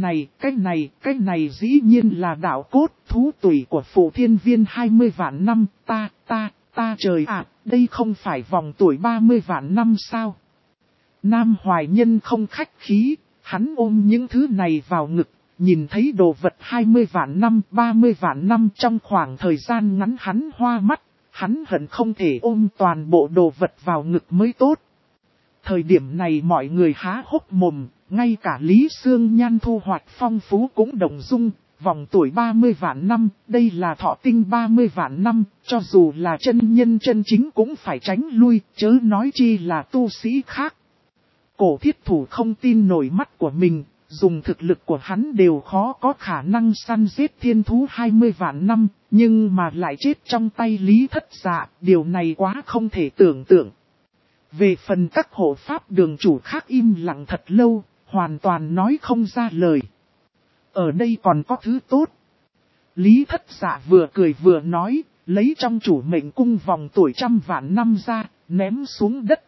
A: này dĩ nhiên là đạo cốt thú tuổi của phụ thiên viên 20 vạn năm, ta trời ạ, đây không phải vòng tuổi 30 vạn năm sao? Nam Hoài Nhân không khách khí, hắn ôm những thứ này vào ngực, nhìn thấy đồ vật 20 vạn năm, 30 vạn năm trong khoảng thời gian ngắn hắn hoa mắt, hắn hận không thể ôm toàn bộ đồ vật vào ngực mới tốt. Thời điểm này mọi người há hốc mồm, ngay cả Lý Sương Nhan thu hoạch phong phú cũng động dung. Vòng tuổi 30 vạn năm, đây là thọ tinh 30 vạn năm, cho dù là chân nhân chân chính cũng phải tránh lui, chớ nói chi là tu sĩ khác. Cổ thiết thủ không tin nổi mắt của mình, dùng thực lực của hắn đều khó có khả năng săn giết thiên thú 20 vạn năm, nhưng mà lại chết trong tay Lý Thất Dạ, điều này quá không thể tưởng tượng. Về phần các hộ pháp đường chủ khác im lặng thật lâu, hoàn toàn nói không ra lời. Ở đây còn có thứ tốt. Lý Thất Dạ vừa cười vừa nói, lấy trong chủ mệnh cung vòng tuổi 100 vạn năm ra, ném xuống đất.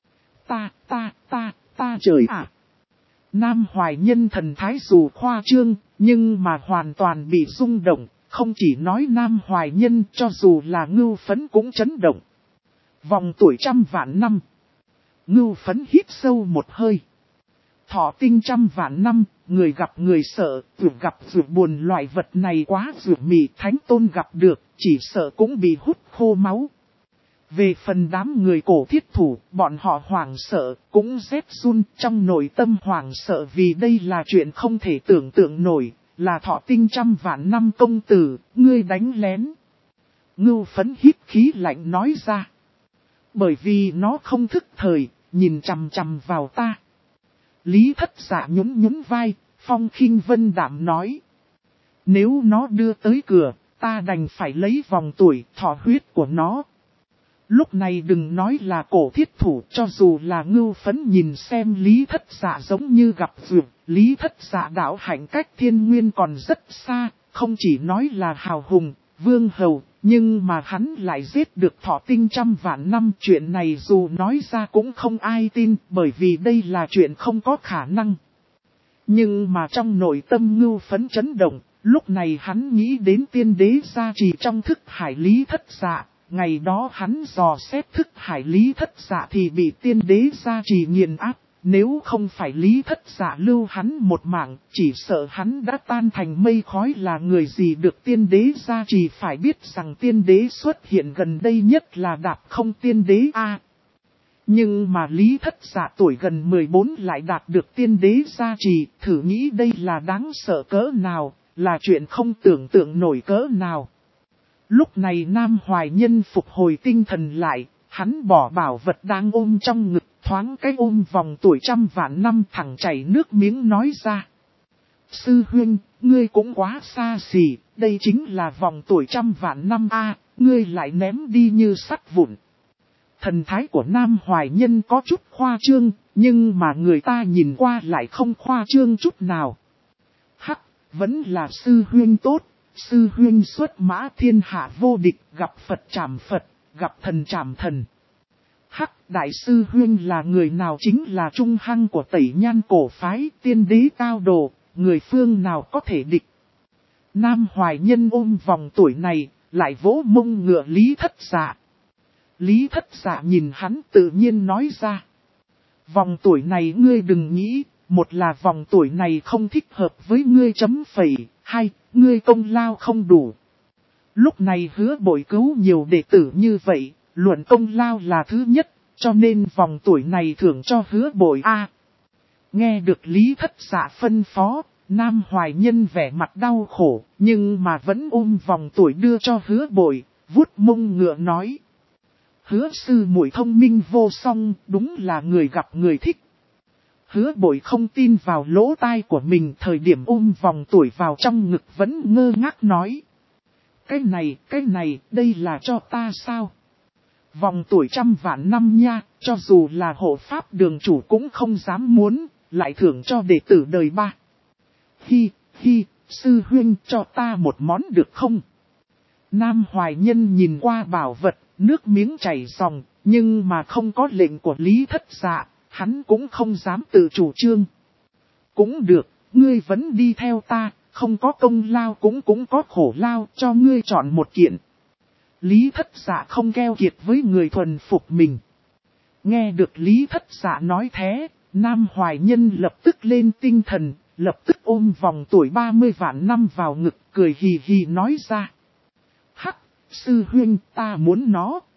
A: Ta trời ạ! Nam Hoài Nhân thần thái dù khoa trương, nhưng mà hoàn toàn bị rung động, không chỉ nói Nam Hoài Nhân cho dù là Ngưu Phấn cũng chấn động. Vòng tuổi 100 vạn năm. Ngưu Phấn hít sâu một hơi. Thọ tinh 100 vạn năm, người gặp người sợ, vượt gặp vượt buồn, loại vật này quá vượt mị, Thánh Tôn gặp được, chỉ sợ cũng bị hút khô máu. Về phần đám người cổ thiết thủ, bọn họ hoảng sợ, cũng rét run, trong nội tâm hoảng sợ vì đây là chuyện không thể tưởng tượng nổi, là thọ tinh 100 vạn năm công tử, ngươi đánh lén. Ngưu Phấn hít khí lạnh nói ra. Bởi vì nó không thức thời, nhìn chằm chằm vào ta. Lý Thất Dạ nhún vai, phong khinh vân đạm nói. Nếu nó đưa tới cửa, ta đành phải lấy vòng tuổi thọ huyết của nó. Lúc này đừng nói là cổ thiết thủ, cho dù là Ngưu Phấn nhìn xem Lý Thất Dạ giống như gặp vượt, Lý Thất Dạ đạo hạnh cách thiên nguyên còn rất xa, không chỉ nói là hào hùng, vương hầu, nhưng mà hắn lại giết được thọ tinh 100 vạn năm. Chuyện này dù nói ra cũng không ai tin, bởi vì đây là chuyện không có khả năng. Nhưng mà trong nội tâm Ngưu Phấn chấn động, lúc này hắn nghĩ đến tiên đế gia trì trong thức hải Lý Thất Dạ. ngày đó hắn dò xét thức hải Lý Thất Dạ thì bị tiên đế gia trì nghiền áp. Nếu không phải Lý Thất Dạ lưu hắn một mạng, chỉ sợ hắn đã tan thành mây khói. Là người gì được tiên đế gia trì, phải biết rằng tiên đế xuất hiện gần đây nhất là Đạp Không tiên đế A. Nhưng mà Lý Thất Dạ tuổi gần 14 lại đạt được tiên đế gia trì, thử nghĩ đây là đáng sợ cỡ nào, là chuyện không tưởng tượng nổi cỡ nào. Lúc này Nam Hoài Nhân phục hồi tinh thần lại, hắn bỏ bảo vật đang ôm trong ngực, thoáng cái ôm vòng tuổi 100 vạn năm, thẳng chảy nước miếng nói ra. Sư huynh, ngươi cũng quá xa xỉ, đây chính là vòng tuổi 100 vạn năm a, ngươi lại ném đi như sắt vụn. Thần thái của Nam Hoài Nhân có chút khoa trương, nhưng mà người ta nhìn qua lại không khoa trương chút nào. Hắc, vẫn là sư huynh tốt, sư huynh xuất mã thiên hạ vô địch, gặp Phật trảm Phật, gặp thần trảm thần. Hắc, đại sư huynh là người nào? Chính là trung hăng của Tẩy Nhan cổ phái, tiên đế cao độ, người phương nào có thể địch. Nam Hoài Nhân ôm vòng tuổi này, lại vỗ mông ngựa Lý Thất Dạ. Lý Thất Dạ nhìn hắn tự nhiên nói ra. Vòng tuổi này ngươi đừng nghĩ, một là vòng tuổi này không thích hợp với ngươi chấm phẩy, hai, ngươi công lao không đủ. Lúc này Hứa Bội cứu nhiều đệ tử như vậy, luận công lao là thứ nhất, cho nên vòng tuổi này thưởng cho Hứa Bội A. Nghe được Lý Thất Dạ phân phó, Nam Hoài Nhân vẻ mặt đau khổ, nhưng mà vẫn ôm vòng tuổi đưa cho Hứa Bội, vuốt mông ngựa nói. Hứa sư muội thông minh vô song, đúng là người gặp người thích. Hứa Bội không tin vào lỗ tai của mình, thời điểm ôm vòng tuổi vào trong ngực vẫn ngơ ngác nói. Cái này, đây là cho ta sao? Vòng tuổi 100 vạn năm nha, cho dù là hộ pháp đường chủ cũng không dám muốn, lại thưởng cho đệ tử đời ba. Hi, sư huynh cho ta một món được không? Nam Hoài Nhân nhìn qua bảo vật, nước miếng chảy ròng, nhưng mà không có lệnh của Lý Thất Dạ, hắn cũng không dám tự chủ trương. Cũng được, ngươi vẫn đi theo ta, không có công lao cũng có khổ lao, cho ngươi chọn một kiện. Lý Thất Dạ không keo kiệt với người thuần phục mình. Nghe được Lý Thất Dạ nói thế, Nam Hoài Nhân lập tức lên tinh thần, lập tức ôm vòng tuổi 30 vạn năm vào ngực, cười hì hì nói ra. Hắc, sư huynh ta muốn nó.